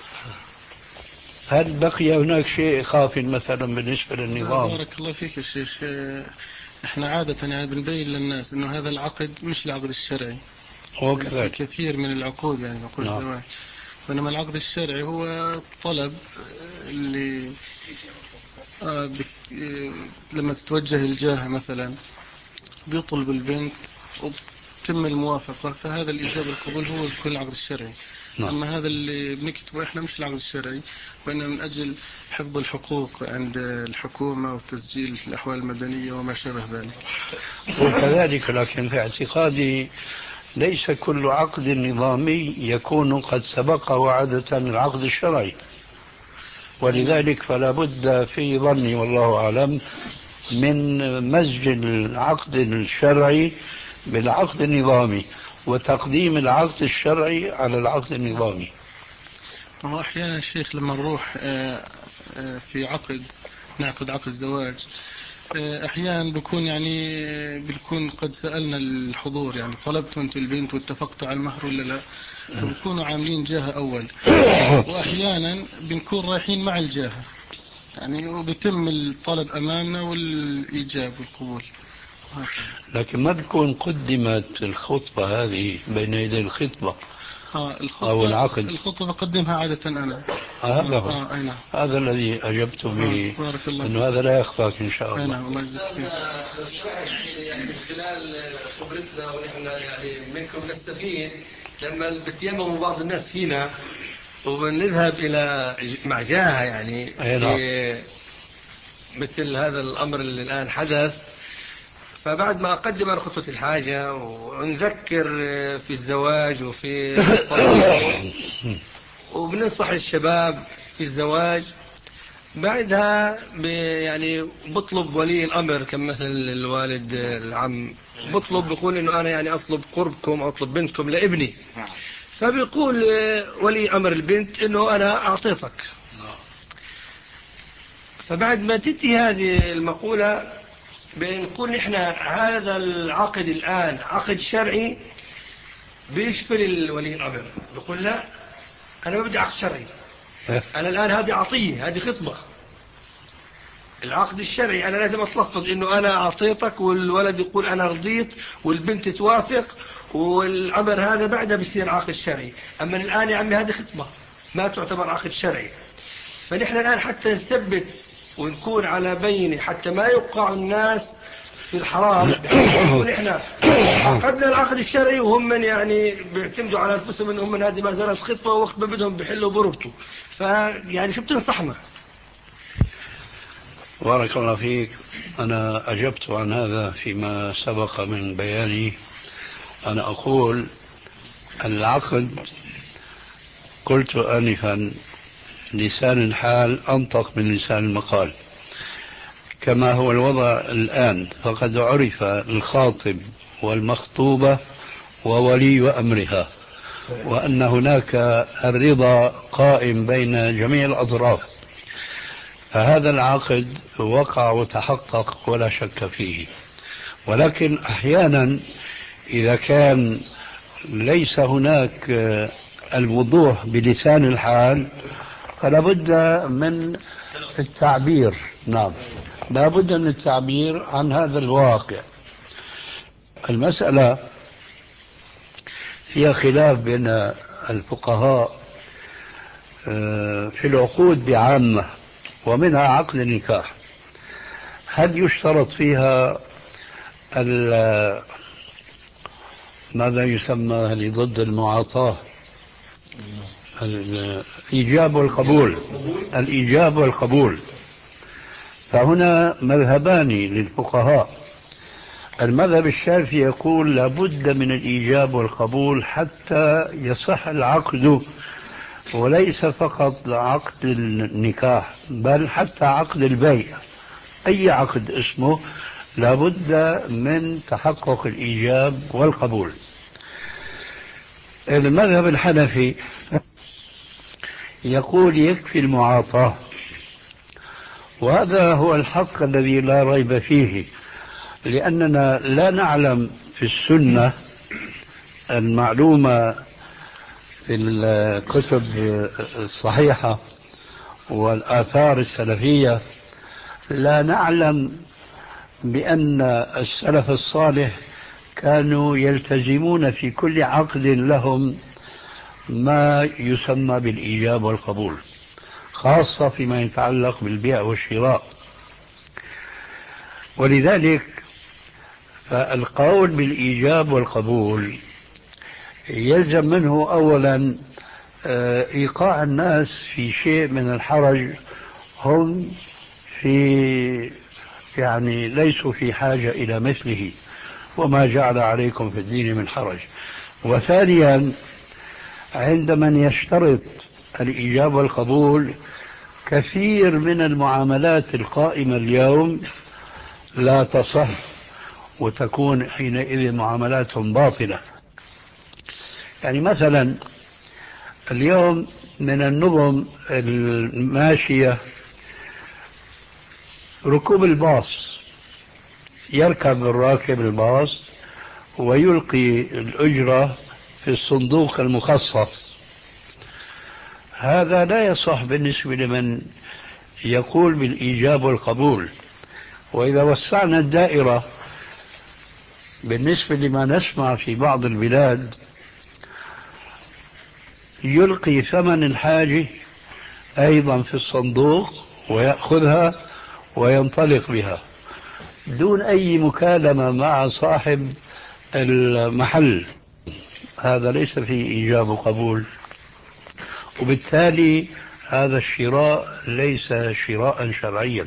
هل بقي هناك شيء خاف مثلا بالنسبة للنظام؟ بارك الله فيك يا شيخ. احنا عادة يعني بنبين للناس انه هذا العقد مش العقد الشرعي، في كثير من العقود يعني عقود نعم. الزواج، بينما العقد الشرعي هو طلب اللي آه بك آه لما تتوجه الجهة مثلا بيطلب البنت وتم الموافقة، فهذا الإجابة القبول هو كل العقد الشرعي. نعم. أما هذا اللي بنكتبه إحنا مش العقد الشرعي، وإنما من أجل حفظ الحقوق عند الحكومة وتسجيل الأحوال المدنية وما شابه ذلك. وكذلك لكن في اعتقادي ليس كل عقد نظامي يكون قد سبقه عادة العقد الشرعي، ولذلك فلا بد في ظني والله أعلم من مزج العقد الشرعي بالعقد النظامي وتقديم العقد الشرعي على العقد النظامي. هو أحيانا الشيخ لما نروح في عقد نعقد عقد زواج أحيانا بيكون يعني بنكون قد سألنا الحضور، يعني طلبتوا أنتوا البنت واتفقتوا على المهر ولا لا، فبيكونوا عاملين جاهة أول، وأحيانا بنكون رايحين مع الجاهة يعني وبيتم الطلب أمامنا والإيجاب والقبول. لكن ما بيكون قدمت الخطبة هذه بين يدي الخطبة آه الخطبة أو العقد؟ الخطبة بقدمها عادة أنا. هذا هو آه آه هذا الذي أجبت به، بارك الله أنه هذا لا يخفاك إن شاء الله. الله يجزيك خير. يعني من خلال خبرتنا ونحن يعني منكم نستفيد لما بتيمموا بعض الناس فينا وبنذهب إلى مع جاهة يعني في مثل هذا الأمر اللي الآن حدث، فبعد ما أقدم خطوة الحاجة ونذكر في الزواج وفي وبننصح الشباب في الزواج، بعدها يعني بطلب ولي الأمر كمثل الوالد العم بطلب بيقول إنه أنا يعني أطلب قربكم أو أطلب بنتكم لابني، فبيقول ولي أمر البنت إنه أنا أعطيتك. فبعد ما تنتهي هذه المقولة بنقول نحن هذا العقد الآن عقد شرعي بيشفل ولي الأمر. بيقول لا أنا ما بدي عقد شرعي، أنا الآن هذه عطية، هذه خطبة. العقد الشرعي أنا لازم أتلفظ إنه أنا أعطيتك، والولد يقول أنا رضيت، والبنت توافق، والأمر هذا بعدها بيصير عقد شرعي. أما الآن يا عمي هذه خطبة ما تعتبر عقد شرعي. فنحن الآن حتى نثبت ونكون على بينة حتى ما يوقع الناس في الحرام، نحن عقدنا العقد الشرعي وهم من يعني بيعتمدوا على أنفسهم إنهم من هذه ما زالت خطبة، ووقت ما بدهم بيحلوا بربطوا. فيعني شو بتنصحنا؟ بارك الله فيك. أنا أجبت عن هذا فيما سبق من بياني. أنا أقول العقد قلت آنفا لسان الحال أنطق من لسان المقال، كما هو الوضع الآن. فقد عرف الخاطب والمخطوبة وولي أمرها، وأن هناك الرضا قائم بين جميع الأطراف، فهذا العقد وقع وتحقق ولا شك فيه. ولكن أحيانا إذا كان ليس هناك الوضوح بلسان الحال فلا بد من التعبير. نعم، لا بد من التعبير عن هذا الواقع. المسألة فيها خلاف بين الفقهاء في العقود بعامة، ومنها عقد النكاح. هل يشترط فيها ماذا يسمى ضد المعاطاة؟ الإيجاب والقبول. الإيجاب والقبول. فهنا مذهبان للفقهاء. المذهب الشافعي يقول لابد من الإيجاب والقبول حتى يصح العقد، وليس فقط عقد النكاح بل حتى عقد البيع، أي عقد اسمه لابد من تحقق الإيجاب والقبول. المذهب الحنفي يقول يكفي المعاطاة، وهذا هو الحق الذي لا ريب فيه، لأننا لا نعلم في السنة المعلومة في الكتب الصحيحة والآثار السلفية، لا نعلم بأن السلف الصالح كانوا يلتزمون في كل عقد لهم ما يسمى بالإيجاب والقبول، خاصة فيما يتعلق بالبيع والشراء. ولذلك فالقول بالإيجاب والقبول يلزم منه أولا إيقاع الناس في شيء من الحرج هم في يعني ليسوا في حاجة إلى مثله، وما جعل عليكم في الدين من حرج. وثانيا عند من يشترط الإيجاب والقبول كثير من المعاملات القائمة اليوم لا تصح، وتكون حينئذ معاملاتهم باطلة. يعني مثلا اليوم من النظم الماشية ركوب الباص، يركب الراكب الباص ويلقي الأجرة في الصندوق المخصص. هذا لا يصح بالنسبة لمن يقول بالإيجاب والقبول. وإذا وسعنا الدائرة بالنسبة لما نسمع في بعض البلاد، يلقي ثمن الحاجة أيضا في الصندوق ويأخذها وينطلق بها دون أي مكالمة مع صاحب المحل. هذا ليس فيه إيجاب وقبول، وبالتالي هذا الشراء ليس شراء شرعيا.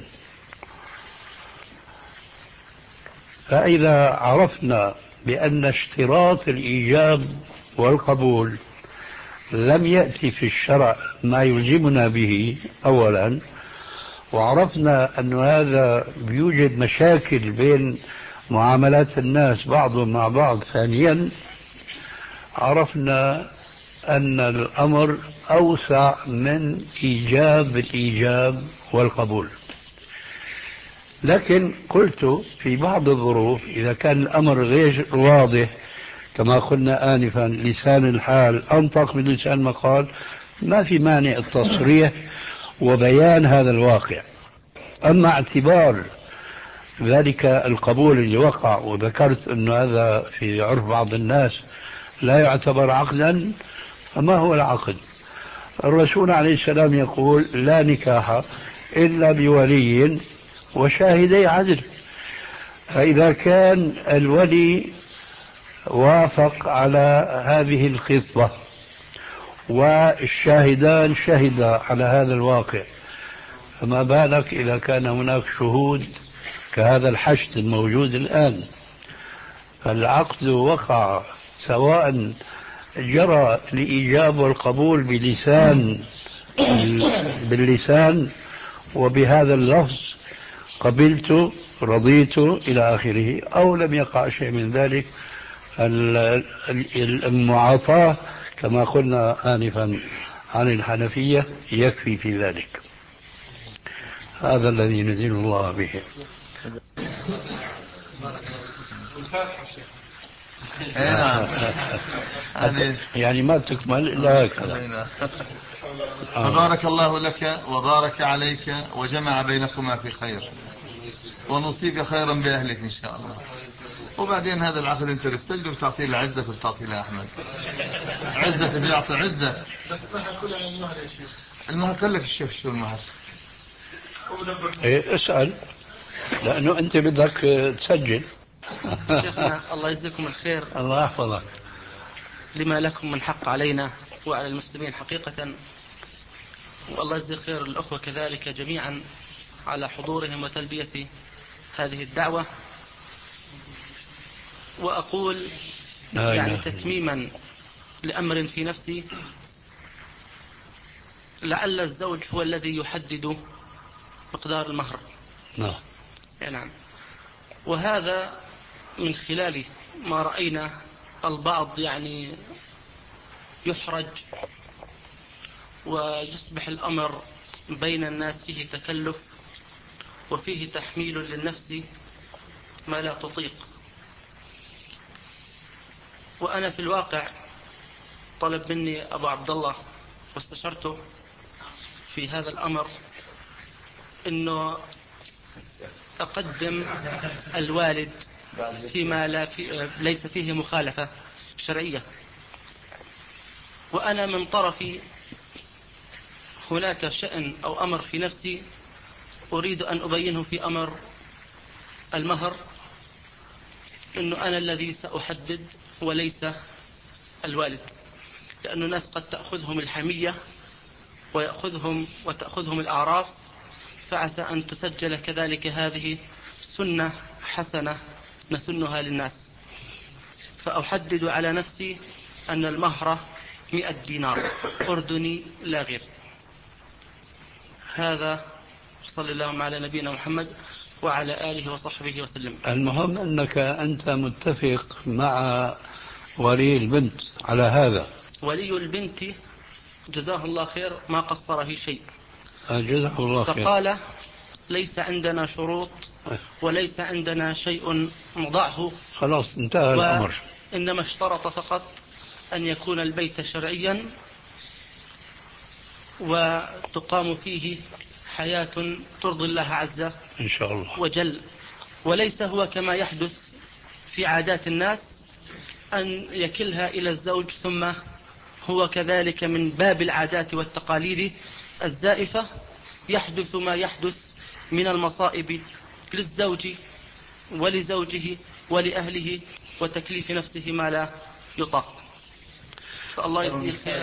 فإذا عرفنا بأن اشتراط الإيجاب والقبول لم يأتي في الشرع ما يلزمنا به أولا، وعرفنا أن هذا بيوجد مشاكل بين معاملات الناس بعضهم مع بعض ثانيا، عرفنا أن الأمر أوسع من إيجاب الإيجاب والقبول. لكن قلت في بعض الظروف إذا كان الأمر غير واضح كما قلنا آنفا، لسان الحال أنطق من لسان المقال، ما في مانع التصريح وبيان هذا الواقع. أما اعتبار ذلك القبول اللي وقع، وذكرت أن هذا في عرف بعض الناس لا يعتبر عقدا، فما هو العقد؟ الرسول عليه السلام يقول لا نكاح إلا بولي وشاهدي عدل. فإذا كان الولي وافق على هذه الخطبة والشاهدان شهدا على هذا الواقع، فما بالك إذا كان هناك شهود كهذا الحشد الموجود الآن؟ فالعقد وقع سواء جرى الإيجاب والقبول بلسان باللسان وبهذا اللفظ قبلت رضيت إلى آخره، أو لم يقع شيء من ذلك. المعاطاة كما قلنا آنفا عن الحنفية يكفي في ذلك. هذا الذي ندين الله به. يعني ما تكمل إلا هكذا. فبارك الله لك وبارك عليك وجمع بينكما في خير، ونوصيك خيرا بأهلك إن شاء الله. وبعدين هذا العقد انت بتسجله بتعطيه لعزة وبتعطيه لأحمد. عزة بيعطي عزة. بس المهر كله على المهر يا شيخ. المهر قال لك الشيخ شو المهر؟ ايه اسأل، لأنه أنت بدك تسجل. شيخنا الله يجزيكم الخير. الله يحفظك. لما لكم من حق علينا وعلى المسلمين حقيقة، والله يجزي خير الأخوة كذلك جميعا على حضورهم وتلبية هذه الدعوة. وأقول يعني تتميما لأمر في نفسي، لعل الزوج هو الذي يحدد مقدار المهر. نعم. نعم. وهذا من خلال ما رأينا البعض يعني يحرج ويصبح الأمر بين الناس فيه تكلف وفيه تحميل للنفس ما لا تطيق. وأنا في الواقع طلب مني أبو عبد الله واستشرته في هذا الأمر أنه أقدم الوالد فيما لا في ليس فيه مخالفة شرعية، وأنا من طرفي هناك شأن أو أمر في نفسي أريد أن أبينه في أمر المهر، أنه أنا الذي سأحدد وليس الوالد، لأن الناس قد تأخذهم الحمية ويأخذهم وتأخذهم الأعراف، فعسى أن تسجل كذلك هذه سنة حسنة نسنها للناس. فأحدد على نفسي أن المهر مئة دينار أردني لا غير. هذا صلى الله على نبينا محمد وعلى آله وصحبه وسلم. المهم أنك أنت متفق مع ولي البنت على هذا. ولي البنت جزاه الله خير ما قصر في شيء، جزاه الله خير. فقال ليس عندنا شروط وليس عندنا شيء نضعه، خلاص انتهى الأمر. إنما اشترط فقط أن يكون البيت شرعيا وتقام فيه حياة ترضي الله عز إن شاء الله وجل، وليس هو كما يحدث في عادات الناس أن يكلها إلى الزوج، ثم هو كذلك من باب العادات والتقاليد الزائفة يحدث ما يحدث من المصائب للزوج ولزوجه ولأهله وتكليف نفسه ما لا يطاق. فالله يجزي الخير.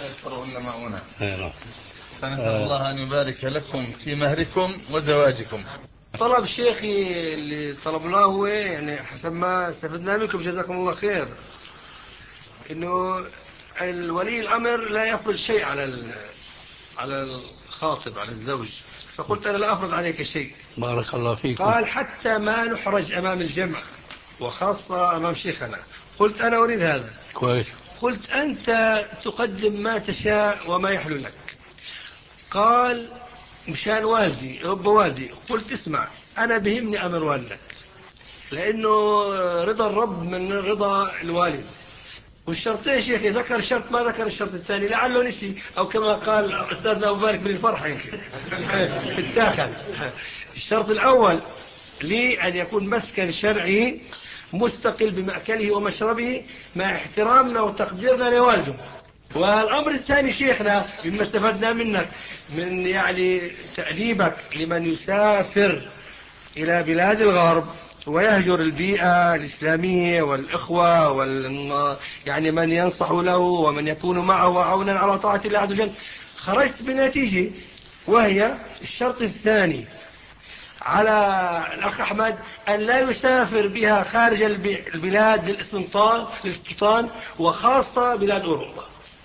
فنسأل الله أن يبارك لكم في مهركم وزواجكم. طلب شيخي اللي طلبناه هو يعني حسب ما استفدنا منكم جزاكم الله خير، إنه الولي الأمر لا يفرض شيء على على الخاطب على الزوج. فقلت أنا لا أفرض عليك شيء. بارك الله فيكم. قال حتى ما نحرج أمام الجمع وخاصة أمام شيخنا. قلت أنا أريد هذا. كويس. قلت أنت تقدم ما تشاء وما يحلو لك. قال مشان والدي رب والدي. قلت اسمع، أنا بهمني أمر والدك، لأنه رضا الرب من رضا الوالد. والشرطين شيخي ذكر الشرط ما ذكر الشرط الثاني، لعله نسي، أو كما قال أستاذنا أبو بارك بالفرحة يمكن اتاخذ. الشرط الأول لي أن يكون مسكن شرعي مستقل بمأكله ومشربه مع احترامنا وتقديرنا لوالده. والأمر الثاني شيخنا مما استفدنا منك من يعني تأديبك لمن يسافر إلى بلاد الغرب ويهجر البيئة الإسلامية والإخوة وال يعني من ينصح له ومن يكون معه عونا على طاعة الله عز وجل، خرجت بنتيجة، وهي الشرط الثاني على الأخ أحمد أن لا يسافر بها خارج البلاد للاستنطان للاستيطان، وخاصة بلاد أوروبا،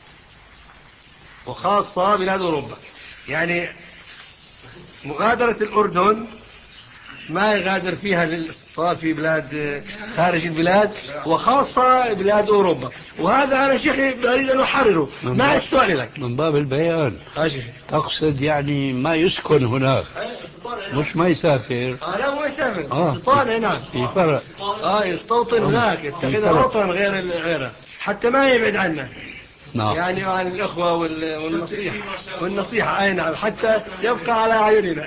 وخاصة بلاد أوروبا. يعني مغادرة الأردن ما يغادر فيها للاستيطان في بلاد خارج البلاد، وخاصة بلاد أوروبا. وهذا أنا شيخي أريد أن أحرره مع السؤال لك من باب البيان. تقصد يعني ما يسكن هناك، مش ما يسافر. آه لا ما يسافر. آه. استيطان هناك في فرق. اه يستوطن هناك، يتخذها وطن غير غيره حتى ما يبعد عنه. نعم. يعني عن الأخوة والنصيحة والنصيحة أي نعم، حتى يبقى على عيوننا.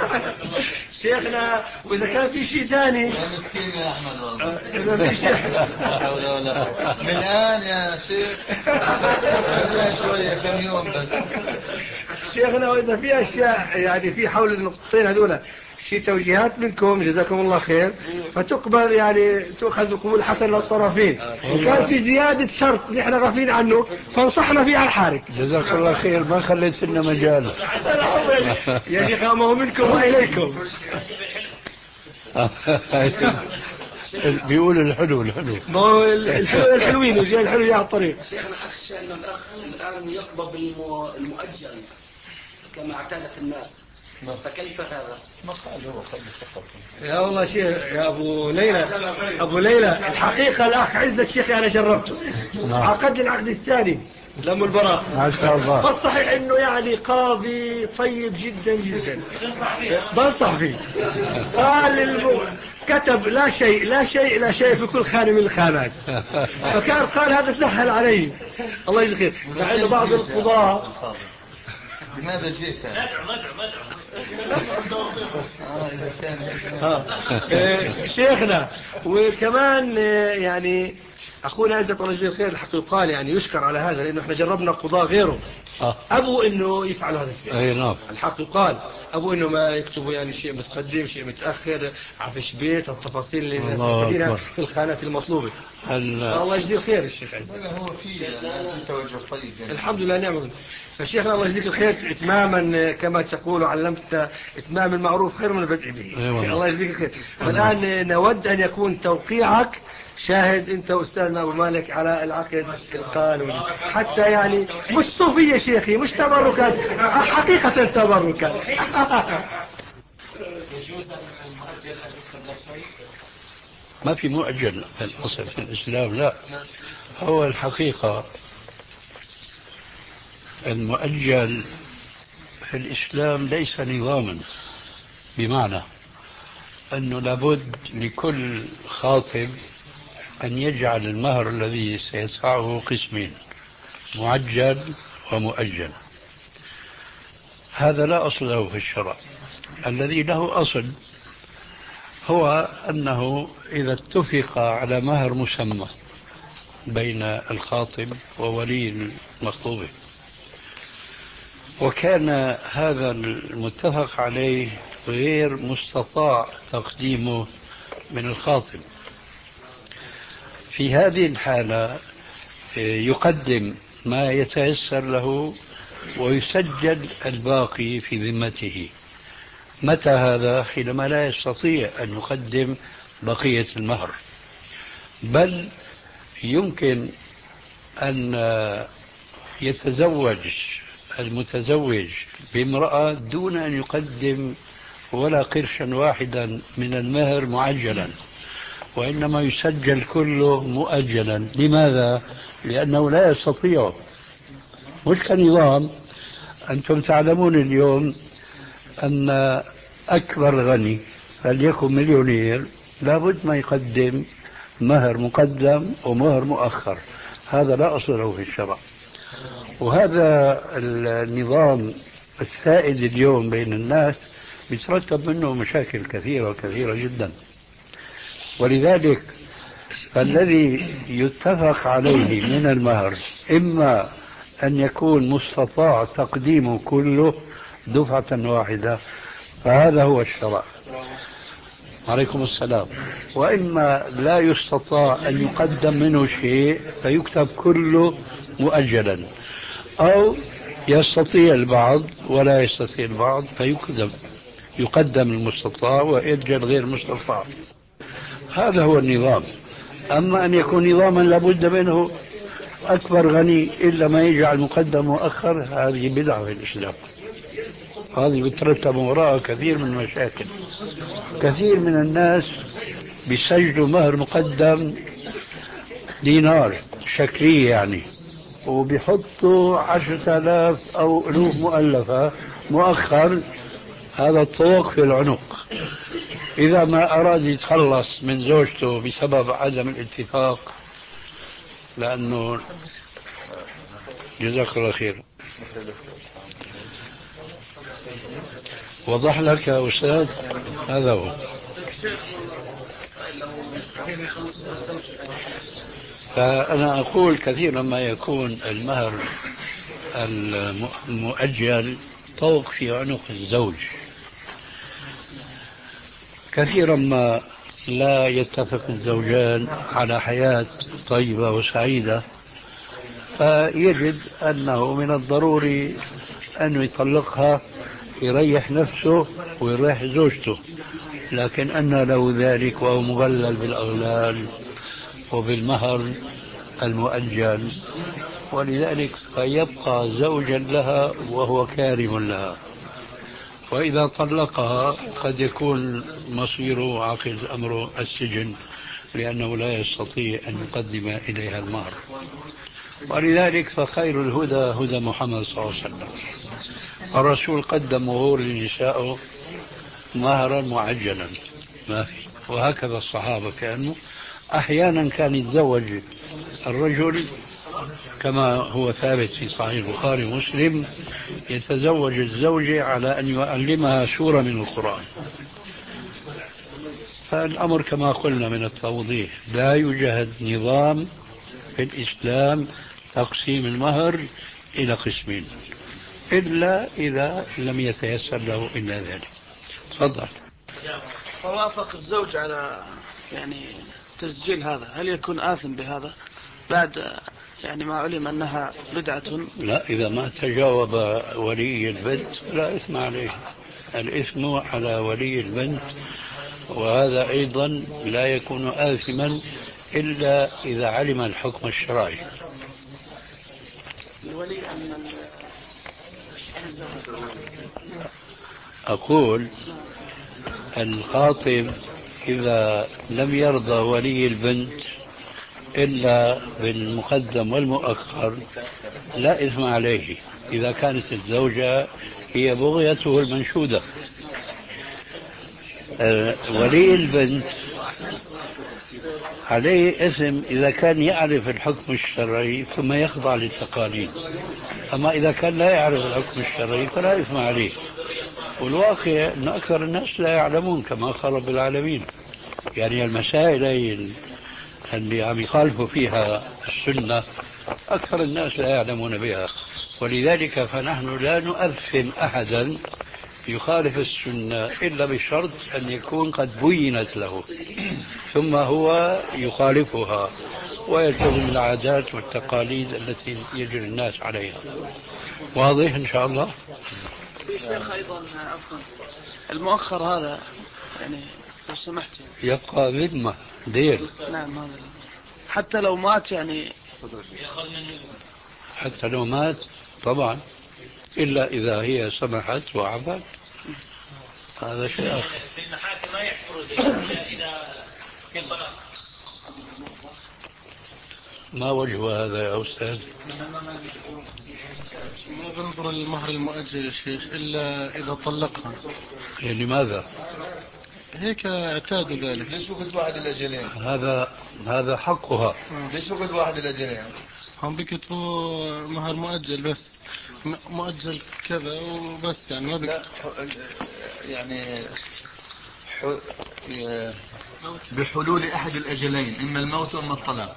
شيخنا وإذا كان في شيء ثاني يا مسكين يا أحمد والله. إذا في شيء ولا ولا من الآن يا شيخ شوية كم يوم بس. شيخنا وإذا في أشياء يعني في حول النقطتين هذولا شيء توجيهات منكم جزاكم الله خير، فتقبل يعني تؤخذ بقبول حسن للطرفين. وكان في زيادة شرط نحن غافلين عنه فانصحنا فيه على الحارك. جزاك الله خير، ما خليت لنا مجال. يا شيخ ما هو منكم وإليكم. بيقول الحلو الحلو ما هو الحلو الحلوين وجاي الحلو على الطريق. شيخنا أخشى أن الأخ الآن يقبض المؤجل كما اعتادت الناس، فكيف هذا؟ ما قال هو قبل فقط. يا والله شيخ يا أبو ليلى أبو ليلى الحقيقة الأخ عزت شيخي أنا جربته عقد العقد الثاني لم البراء ما شاء الله. فالصحيح إنه يعني قاضي طيب جدا جدا، بنصح فيه. قال للمو... كتب لا شيء لا شيء لا شيء في كل خانة من الخانات، فكان قال هذا سهل علي الله يجزيه خير. مع إنه بعض القضاة لماذا جئت؟ ندعو ندعو ندعو آه إذا كان آه شيخنا. وكمان يعني أخونا عزت الله يجزيه الخير الحق يقال يعني يشكر على هذا، لأنه احنا جربنا قضاء غيره أبو إنه يفعل هذا الشيء. أي نعم. الحق يقال أبو إنه ما يكتبوا يعني شيء متقدم شيء متأخر، عفش بيت التفاصيل اللي الناس محتاجينها في الخانات المطلوبة. الله يجزيه الخير الشيخ عزت. هو في توجه طيب يعني. الحمد لله نعم. فشيخنا الله يجزيك الخير إتماما كما تقول علمت إتمام المعروف خير من البدء به. الله يجزيك الخير. والآن نود أن يكون توقيعك شاهد أنت وأستاذنا أبو مالك على العقد القانوني، حتى يعني مش صوفية شيخي مش تبركا، حقيقة تبركا. ما في مؤجل في الأصل في الإسلام، لا. هو الحقيقة المؤجل في الإسلام ليس نظاما، بمعنى أنه لابد لكل خاطب أن يجعل المهر الذي سيدفعه قسمين، معجل ومؤجل. هذا لا أصل له في الشرع. الذي له أصل هو أنه إذا اتفق على مهر مسمى بين الخاطب وولي المخطوبة، وكان هذا المتفق عليه غير مستطاع تقديمه من الخاطب، في هذه الحالة يقدم ما يتيسر له ويسجل الباقي في ذمته. متى هذا؟ حينما لا يستطيع أن يقدم بقية المهر، بل يمكن أن يتزوج المتزوج بامرأة دون أن يقدم ولا قرشا واحدا من المهر معجلا، وإنما يسجل كله مؤجلا. لماذا؟ لأنه لا يستطيع، مش كنظام. أنتم تعلمون اليوم أن أكبر غني فليكن مليونير لابد ما يقدم مهر مقدم ومهر مؤخر، هذا لا أصل له في الشرع. وهذا النظام السائد اليوم بين الناس بيترتب منه مشاكل كثيرة كثيرة جدا. ولذلك فالذي يتفق عليه من المهر إما أن يكون مستطاع تقديمه كله دفعة واحدة، فهذا هو الشرع. عليكم السلام. وإما لا يستطاع أن يقدم منه شيء فيكتب كله مؤجلا، أو يستطيع البعض ولا يستطيع البعض فيقدم يقدم المستطاع ويؤجل غير المستطاع. هذا هو النظام. أما أن يكون نظاما لابد منه أكبر غني إلا ما يجعل مقدم مؤخر، هذه بدعة في الإسلام. هذه بترتب وراءها كثير من المشاكل. كثير من الناس بيسجلوا مهر مقدم دينار شكلية يعني، وبيحطوا عشرة آلاف أو ألوف مؤلفة مؤخر. هذا الطوق في العنق. إذا ما أراد يتخلص من زوجته بسبب عدم الاتفاق، لأنه جزاك الله خير. وضح لك يا أستاذ، هذا هو. فأنا أقول كثيرا ما يكون المهر المؤجل طوق في عنق الزوج. كثيرا ما لا يتفق الزوجان على حياة طيبة وسعيدة، فيجد أنه من الضروري أن يطلقها يريح نفسه ويريح زوجته، لكن أن له ذلك وهو مغلل بالأغلال وبالمهر المؤجل، ولذلك فيبقى زوجا لها وهو كارم لها. وإذا طلقها قد يكون مصيره عاقز أمره السجن، لأنه لا يستطيع أن يقدم إليها المهر. ولذلك فخير الهدى هدى محمد صلى الله عليه وسلم. الرسول قدم وهو لنسائه مهرا معجلا ما في، وهكذا الصحابة كانوا. أحيانا كان يتزوج الرجل كما هو ثابت في صحيح البخاري ومسلم، يتزوج الزوجة على أن يعلمها سورة من القرآن. فالأمر كما قلنا من التوضيح، لا يوجد نظام في الإسلام تقسيم المهر إلى قسمين إلا إذا لم يتيسر له إلا ذلك. تفضل. ووافق الزوج على يعني تسجيل هذا، هل يكون آثم بهذا بعد يعني ما علم أنها بدعة؟ لا، إذا ما تجاوب ولي البنت لا إثم عليه. الإثم على ولي البنت، وهذا أيضا لا يكون آثما إلا إذا علم الحكم الشرعي. الولي أن أقول الخاطب إذا لم يرضى ولي البنت إلا بالمقدم والمؤخر لا إثم عليه إذا كانت الزوجة هي بغيته المنشودة. ولي البنت عليه إثم إذا كان يعرف الحكم الشرعي ثم يخضع للتقاليد، أما إذا كان لا يعرف الحكم الشرعي فلا إثم عليه. والواقع أن أكثر الناس لا يعلمون كما قال رب العالمين. يعني المسائل اللي عم يخالفوا فيها السنة أكثر الناس لا يعلمون بها، ولذلك فنحن لا نؤثم أحدا يخالف السنة إلا بشرط أن يكون قد بينت له ثم هو يخالفها ويلتزم العادات والتقاليد التي يجري الناس عليها. واضح إن شاء الله. في شيخ أيضا عفوا المؤخر هذا يعني لو سمحت يبقى ذمة دين. نعم هذا حتى لو مات يعني حتى لو مات طبعا، إلا إذا هي سمحت وعفت هذا شيء آخر. في المحاكم ما يحفروا إذا ما وجه هذا يا أستاذ؟ ما بنظر المهر المؤجل يا شيخ إلا إذا طلقها. يعني ماذا؟ هيك اعتادوا ذلك. ليش وقت واحد الأجلين؟ هذا هذا حقها. ليش وقت واحد الأجلين؟ هم بيكتبوا مهر مؤجل بس، مؤجل كذا وبس، يعني ما بك... يعني ح... بحلول أحد الأجلين، إما الموت وإما الطلاق،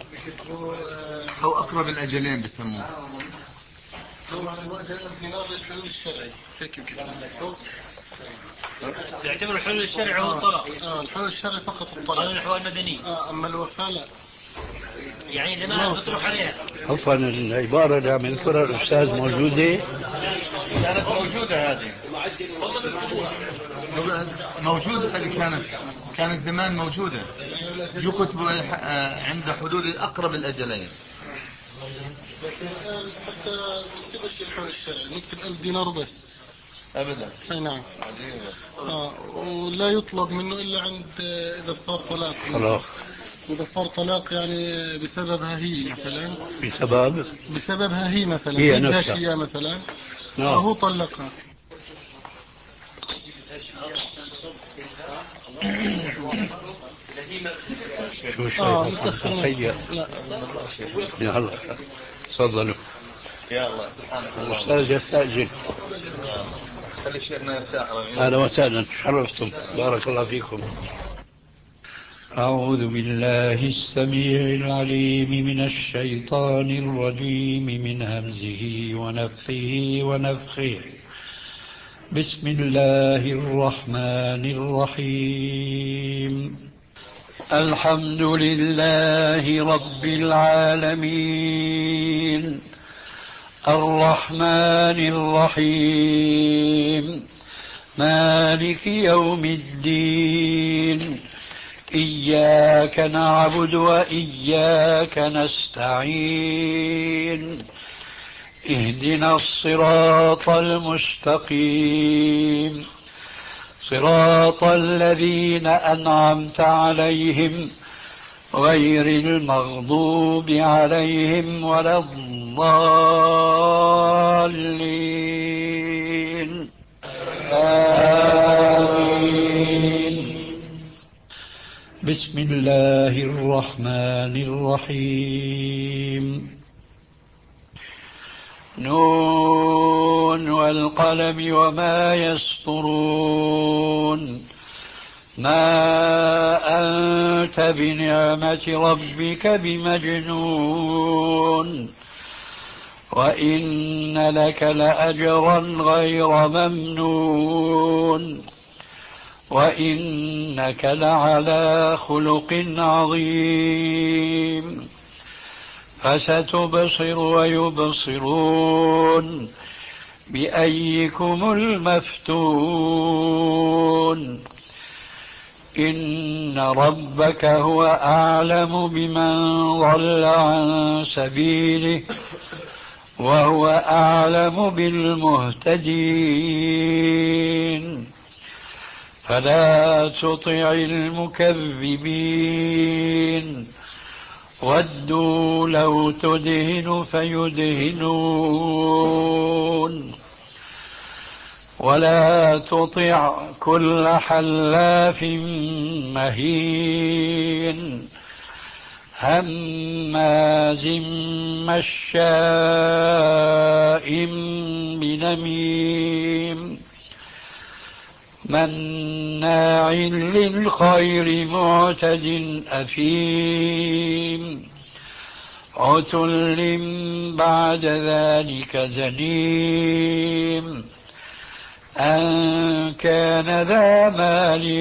أو أقرب الأجلين بسموه. مهر المؤجل الدينار للحلول الشرعي، هيك بكتبوا. يعتبر الحلول الشرعي هو الطلاق. اه الحلول الشرعي فقط الطلاق. هذا الأحوال المدنية. اه اما الوفاة لا. يعني إذا ما بتروح عليها. عفوا العبارة اللي عم يذكرها الأستاذ موجودة؟ كانت موجودة هذه. موجودة هذه كانت كانت زمان موجودة. يكتب عند حلول الأقرب الأجلين. لكن الآن حتى نكتبش الحلول الشرعي، نكتب ألف دينار بس. أبدا. أي نعم. آه ولا يطلب منه إلا عند إذا صار طلاق. خلاص. إذا صار طلاق يعني بسببها هي مثلا. بسبب؟ بسببها هي مثلا. هي بدها نفسها. شيء مثلا. نعم. هو طلقها. شو شيء؟ آه سيء. لا. يلا تفضلوا. يا الله سبحانك الله. الأستاذ يستأجل. خلي شيخنا يرتاح. أهلا وسهلا، شرفتم، بارك الله فيكم. أعوذ بالله السميع العليم من الشيطان الرجيم من همزه ونفخه ونفخه. بسم الله الرحمن الرحيم. الحمد لله رب العالمين الرحمن الرحيم مالك يوم الدين إياك نعبد وإياك نستعين اهدنا الصراط المستقيم صراط الذين أنعمت عليهم غير المغضوب عليهم ولا الضالين آمين. بسم الله الرحمن الرحيم. نون والقلم وما يسطرون ما أنت بنعمة ربك بمجنون وإن لك لأجرا غير ممنون وإنك لعلى خلق عظيم فستبصر ويبصرون بأيكم المفتون إن ربك هو أعلم بمن ضل عن سبيله وهو أعلم بالمهتدين فلا تطع المكذبين ودوا لو تدهن فيدهنون ولا تطع كل حلاف مهين هماز مشاء بنميم مناع للخير معتد أثيم عتل بعد ذلك زنيم أن كان ذا مال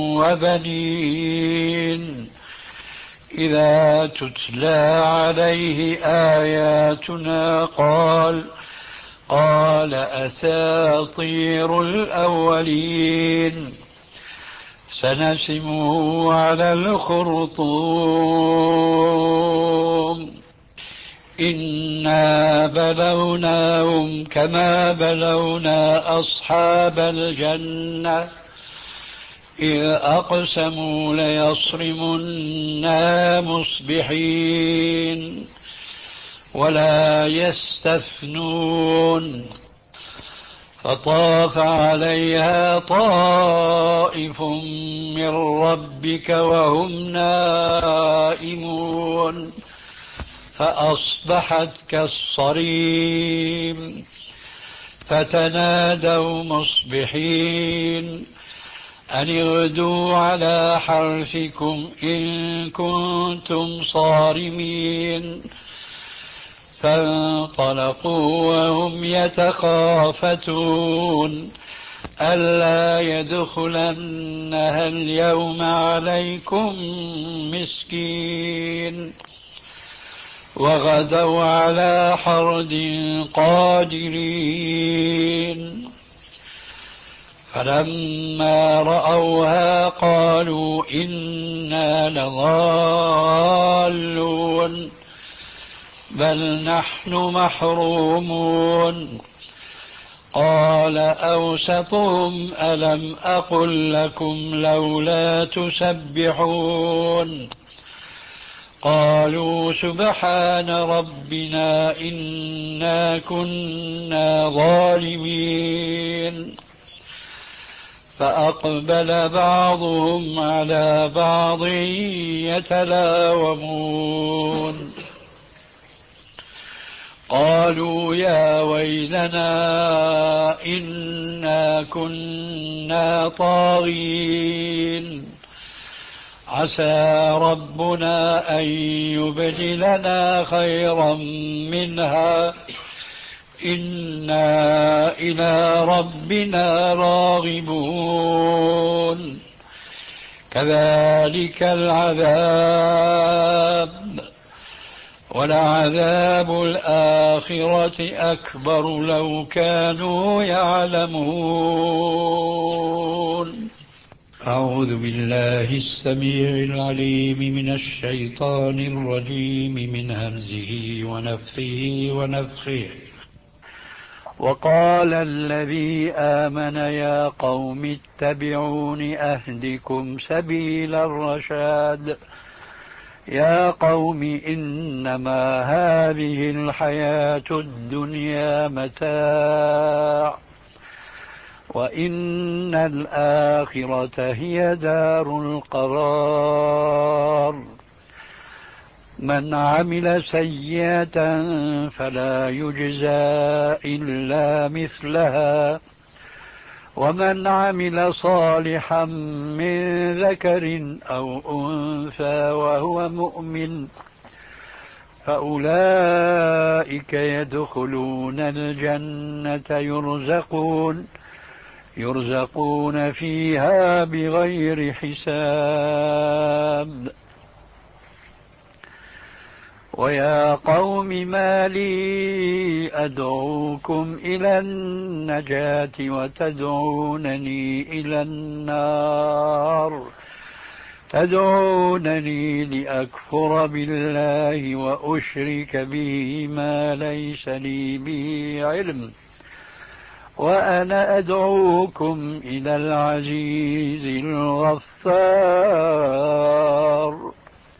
وبنين إذا تتلى عليه آياتنا قال قال أساطير الأولين سنسمه على الخرطوم إنا بلوناهم كما بلونا أصحاب الجنة إذ أقسموا ليصرمنها مصبحين ولا يستثنون فطاف عليها طائف من ربك وهم نائمون فأصبحت كالصريم فتنادوا مصبحين أن اغدوا على حرثكم إن كنتم صارمين فانطلقوا وهم يتخافتون ألا يدخلنها اليوم عليكم مسكين وغدوا على حرد قادرين فلما رأوها قالوا إنا لضالون بل نحن محرومون قال أوسطهم ألم أقل لكم لولا تسبحون قالوا سبحان ربنا إنا كنا ظالمين فأقبل بعضهم على بعض يتلاومون قالوا يا ويلنا إنا كنا طاغين عسى ربنا أن يبدلنا خيرا منها إنا إلى ربنا راغبون كذلك العذاب ولعذاب الآخرة أكبر لو كانوا يعلمون. أعوذ بالله السميع العليم من الشيطان الرجيم من همزه ونفخه ونفخه. وقال الذي آمن يا قوم اتبعون أهدكم سبيل الرشاد يا قوم إنما هذه الحياة الدنيا متاع وإن الآخرة هي دار القرار من عمل سيئة فلا يجزى إلا مثلها ومن عمل صالحا من ذكر أو أنثى وهو مؤمن فأولئك يدخلون الجنة يرزقون يرزقون فيها بغير حساب. ويا قوم ما لي أدعوكم إلى النجاة وتدعونني إلى النار تدعونني لأكفر بالله وأشرك به ما ليس لي به علم وأنا أدعوكم إلى العزيز الغفار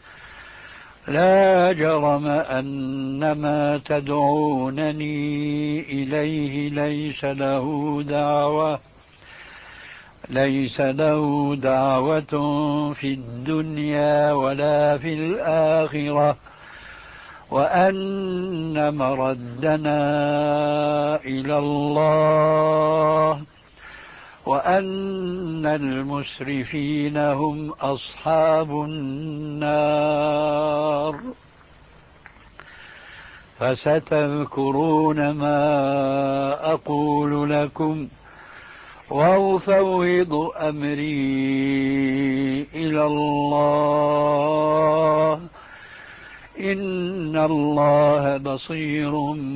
لا جرم أن ما تدعونني إليه ليس له دعوة ليس له دعوة في الدنيا ولا في الآخرة وأن مردنا إلى الله وأن المسرفين هم أصحاب النار. فستذكرون ما أقول لكم وأفوض أمري إلى الله إن الله بصير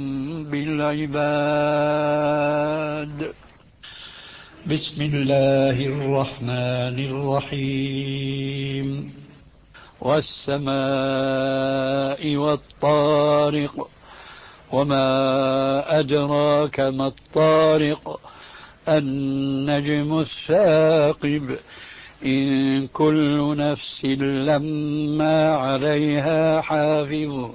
بالعباد. بسم الله الرحمن الرحيم والسماء والطارق وما أدراك ما الطارق النجم الثاقب إن كل نفس لما عليها حافظ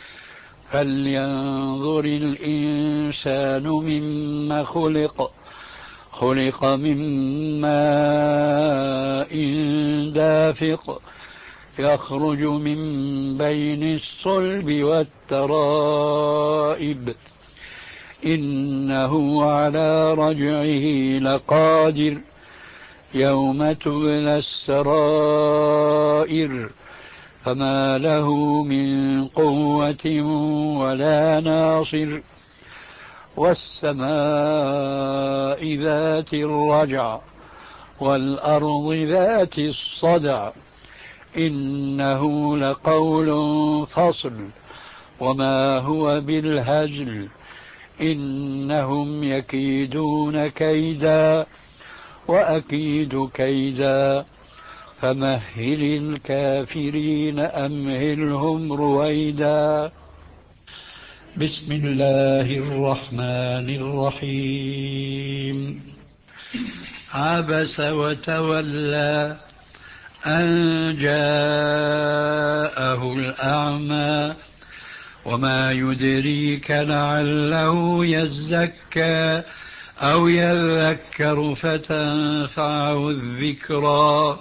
فلينظر الإنسان مما خلق خلق من ماء دافق يخرج من بين الصلب والترائب إنه على رجعه لقادر يوم تبلى السرائر فما له من قوة ولا ناصر والسماء ذات الرجع والأرض ذات الصدع إنه لقول فصل وما هو بالهزل إنهم يكيدون كيدا وأكيد كيدا فمهل الكافرين أمهلهم رويدا. بسم الله الرحمن الرحيم. عبس وتولى أن جاءه الأعمى وما يدريك لعله يزكى أو يذكر فتنفعه الذكرى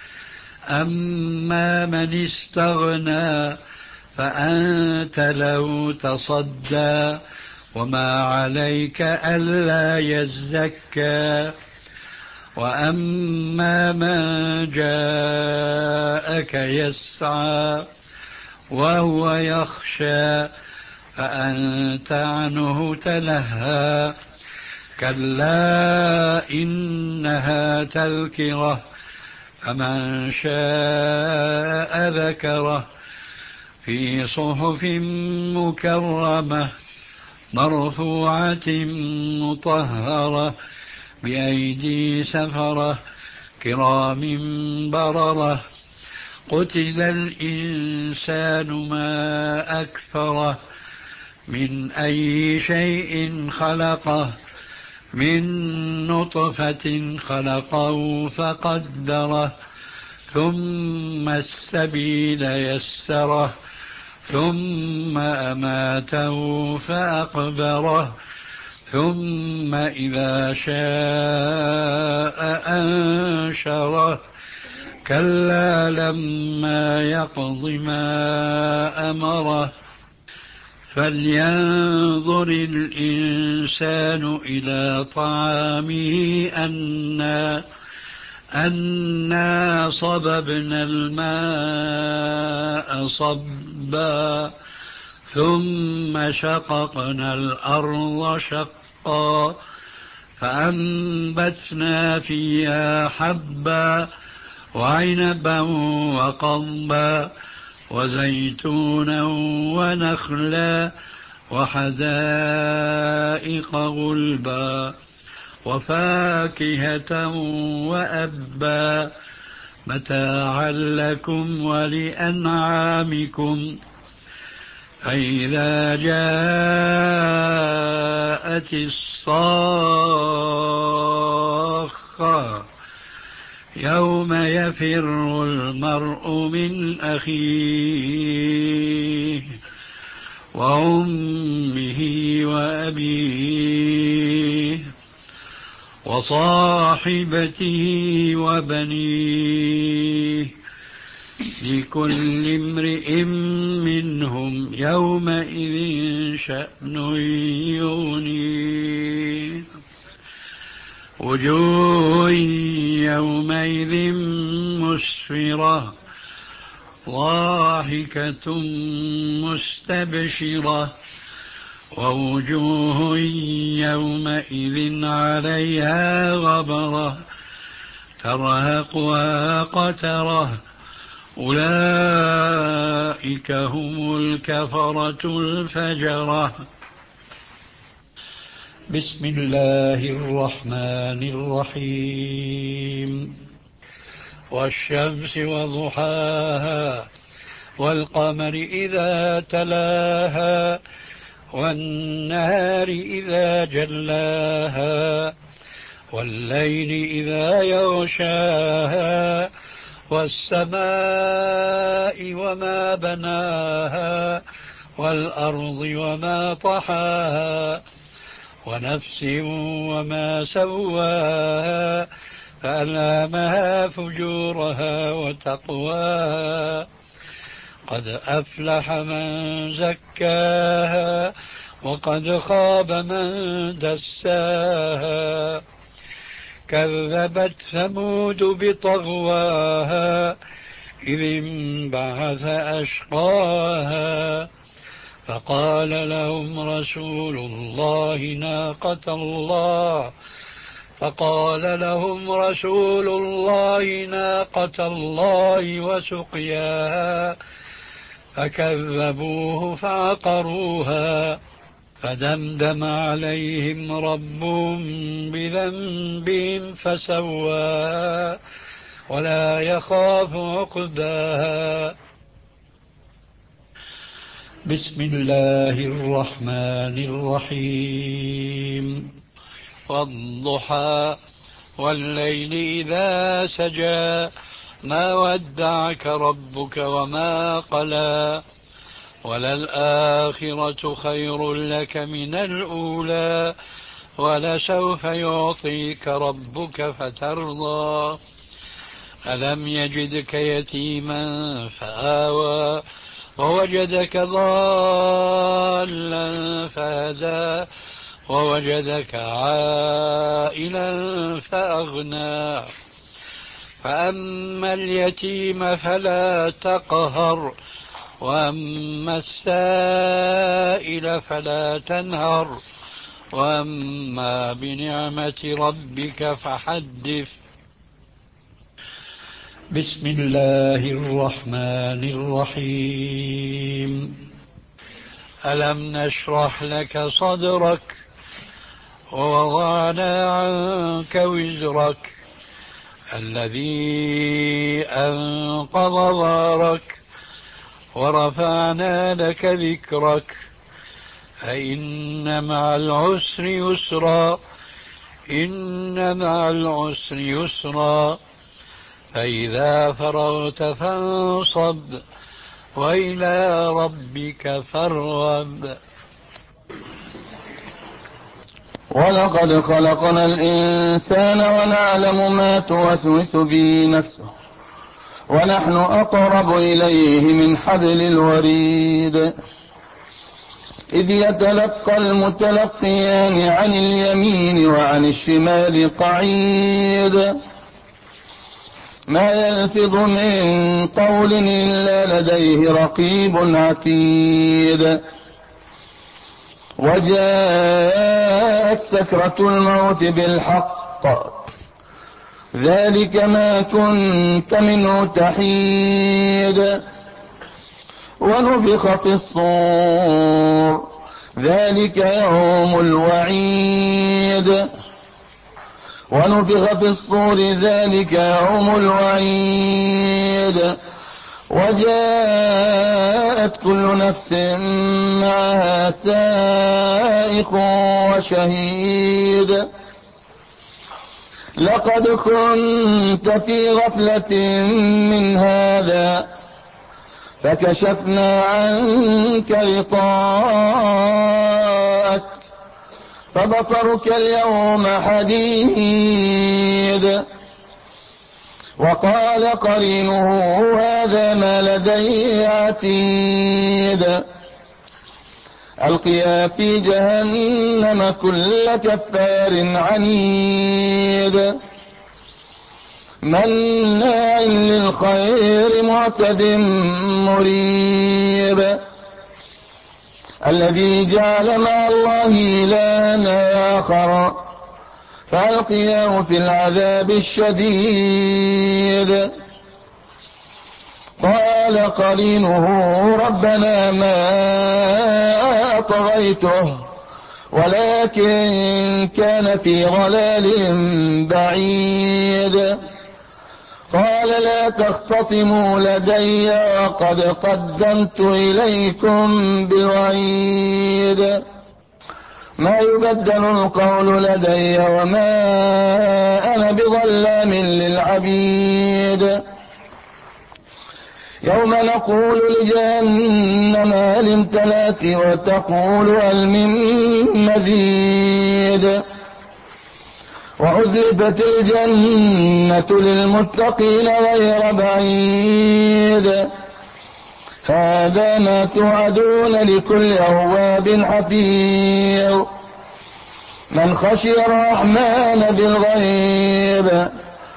أما من استغنى فأنت له تصدى وما عليك ألا يزكى وأما من جاءك يسعى وهو يخشى فأنت عنه تلهى كلا إنها تذكرة فمن شاء ذكره في صحف مكرمة مرفوعة مطهرة بأيدي سفرة كرام بررة قتل الإنسان ما أكفره من أي شيء خلقه من نطفة خلقه فقدره ثم السبيل يسره ثم أماته فأقبره ثم إذا شاء أنشره كلا لما يقض ما أمره فلينظر الإنسان إلى طعامه أنا أنا صببنا الماء صبا ثم شققنا الأرض شقا فأنبتنا فيها حبا وعنبا وقضبا وزيتونا ونخلا وحدائق غلبا وفاكهة وأبا متاعا لكم ولأنعامكم فإذا جاءت الصاخة يوم يفر المرء من أخيه وأمه وأبيه وصاحبته وبنيه لكل امرئ منهم يومئذ شأن يغنيه وجوه يومئذ مسفرة ضاحكة مستبشرة ووجوه يومئذ عليها غبرة ترهقها قترة أولئك هم الكفرة الفجرة. بسم الله الرحمن الرحيم. والشمس وضحاها والقمر إذا تلاها والنهار إذا جلاها والليل إذا يغشاها والسماء وما بناها والأرض وما طحاها ونفس وما سواها فألهمها فجورها وتقواها قد أفلح من زكاها وقد خاب من دساها كذبت ثمود بطغواها إذ انبعث أشقاها فقال لهم رسول الله ناقة الله فقال لهم رسول الله ناقة الله وسقياها فكذبوه فعقروها فدمدم عليهم ربهم بذنبهم فسواها ولا يخاف عقباها. بسم الله الرحمن الرحيم. والضحى والليل إذا سجى ما ودعك ربك وما قلى وللآخرة خير لك من الأولى ولسوف يعطيك ربك فترضى ألم يجدك يتيما فآوى ووجدك ضالا فهدى ووجدك عائلا فأغنى فأما اليتيم فلا تقهر وأما السائل فلا تنهر وأما بنعمة ربك فحدث. بسم الله الرحمن الرحيم. ألم نشرح لك صدرك ووضعنا عنك وزرك الذي أنقض ظهرك ورفعنا لك ذكرك فإن مع العسر يسرا إن مع العسر يسرا فإذا فرغت فانصب وإلى ربك فارغب. ولقد خلقنا الإنسان ونعلم ما توسوس به نفسه ونحن أقرب إليه من حبل الوريد إذ يتلقى المتلقيان عن اليمين وعن الشمال قعيد ما يلفظ من قول إلا لديه رقيب عتيد وجاءت سكرة الموت بالحق ذلك ما كنت منه تحيد ونفخ في الصور ذلك يوم الوعيد ونفخ في الصور ذلك يوم الوعيد وجاءت كل نفس معها سائق وشهيد لقد كنت في غفلة من هذا فكشفنا عنك غطاءك فبصرك اليوم حديد وقال قرينه هذا ما لدي عتيد ألقيا في جهنم كل كفار عنيد مناع للخير معتد مريب الذي جعل مع الله إلها آخر فألقياه في العذاب الشديد قال قرينه ربنا ما أطغيته ولكن كان في ضلال بعيد قال لا تختصموا لدي وقد قدمت إليكم بالوعيد ما يبدل القول لدي وما أنا بظلام للعبيد. يوم نقول لجهنم هل امتلأت وتقول هل من مزيد. وأزلفت الجنة للمتقين غير بعيد. هذا ما توعدون لكل أواب حفيظ من خشي الرحمن بالغيب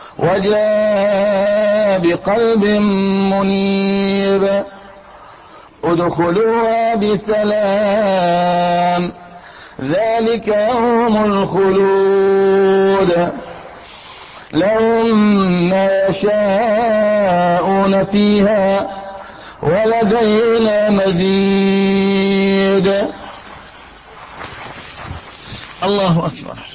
وجاء بقلب منيب. ادخلوها بسلام ذلك يوم الخلود لهم ما يشاءون فيها ولدينا مزيد. الله أكبر.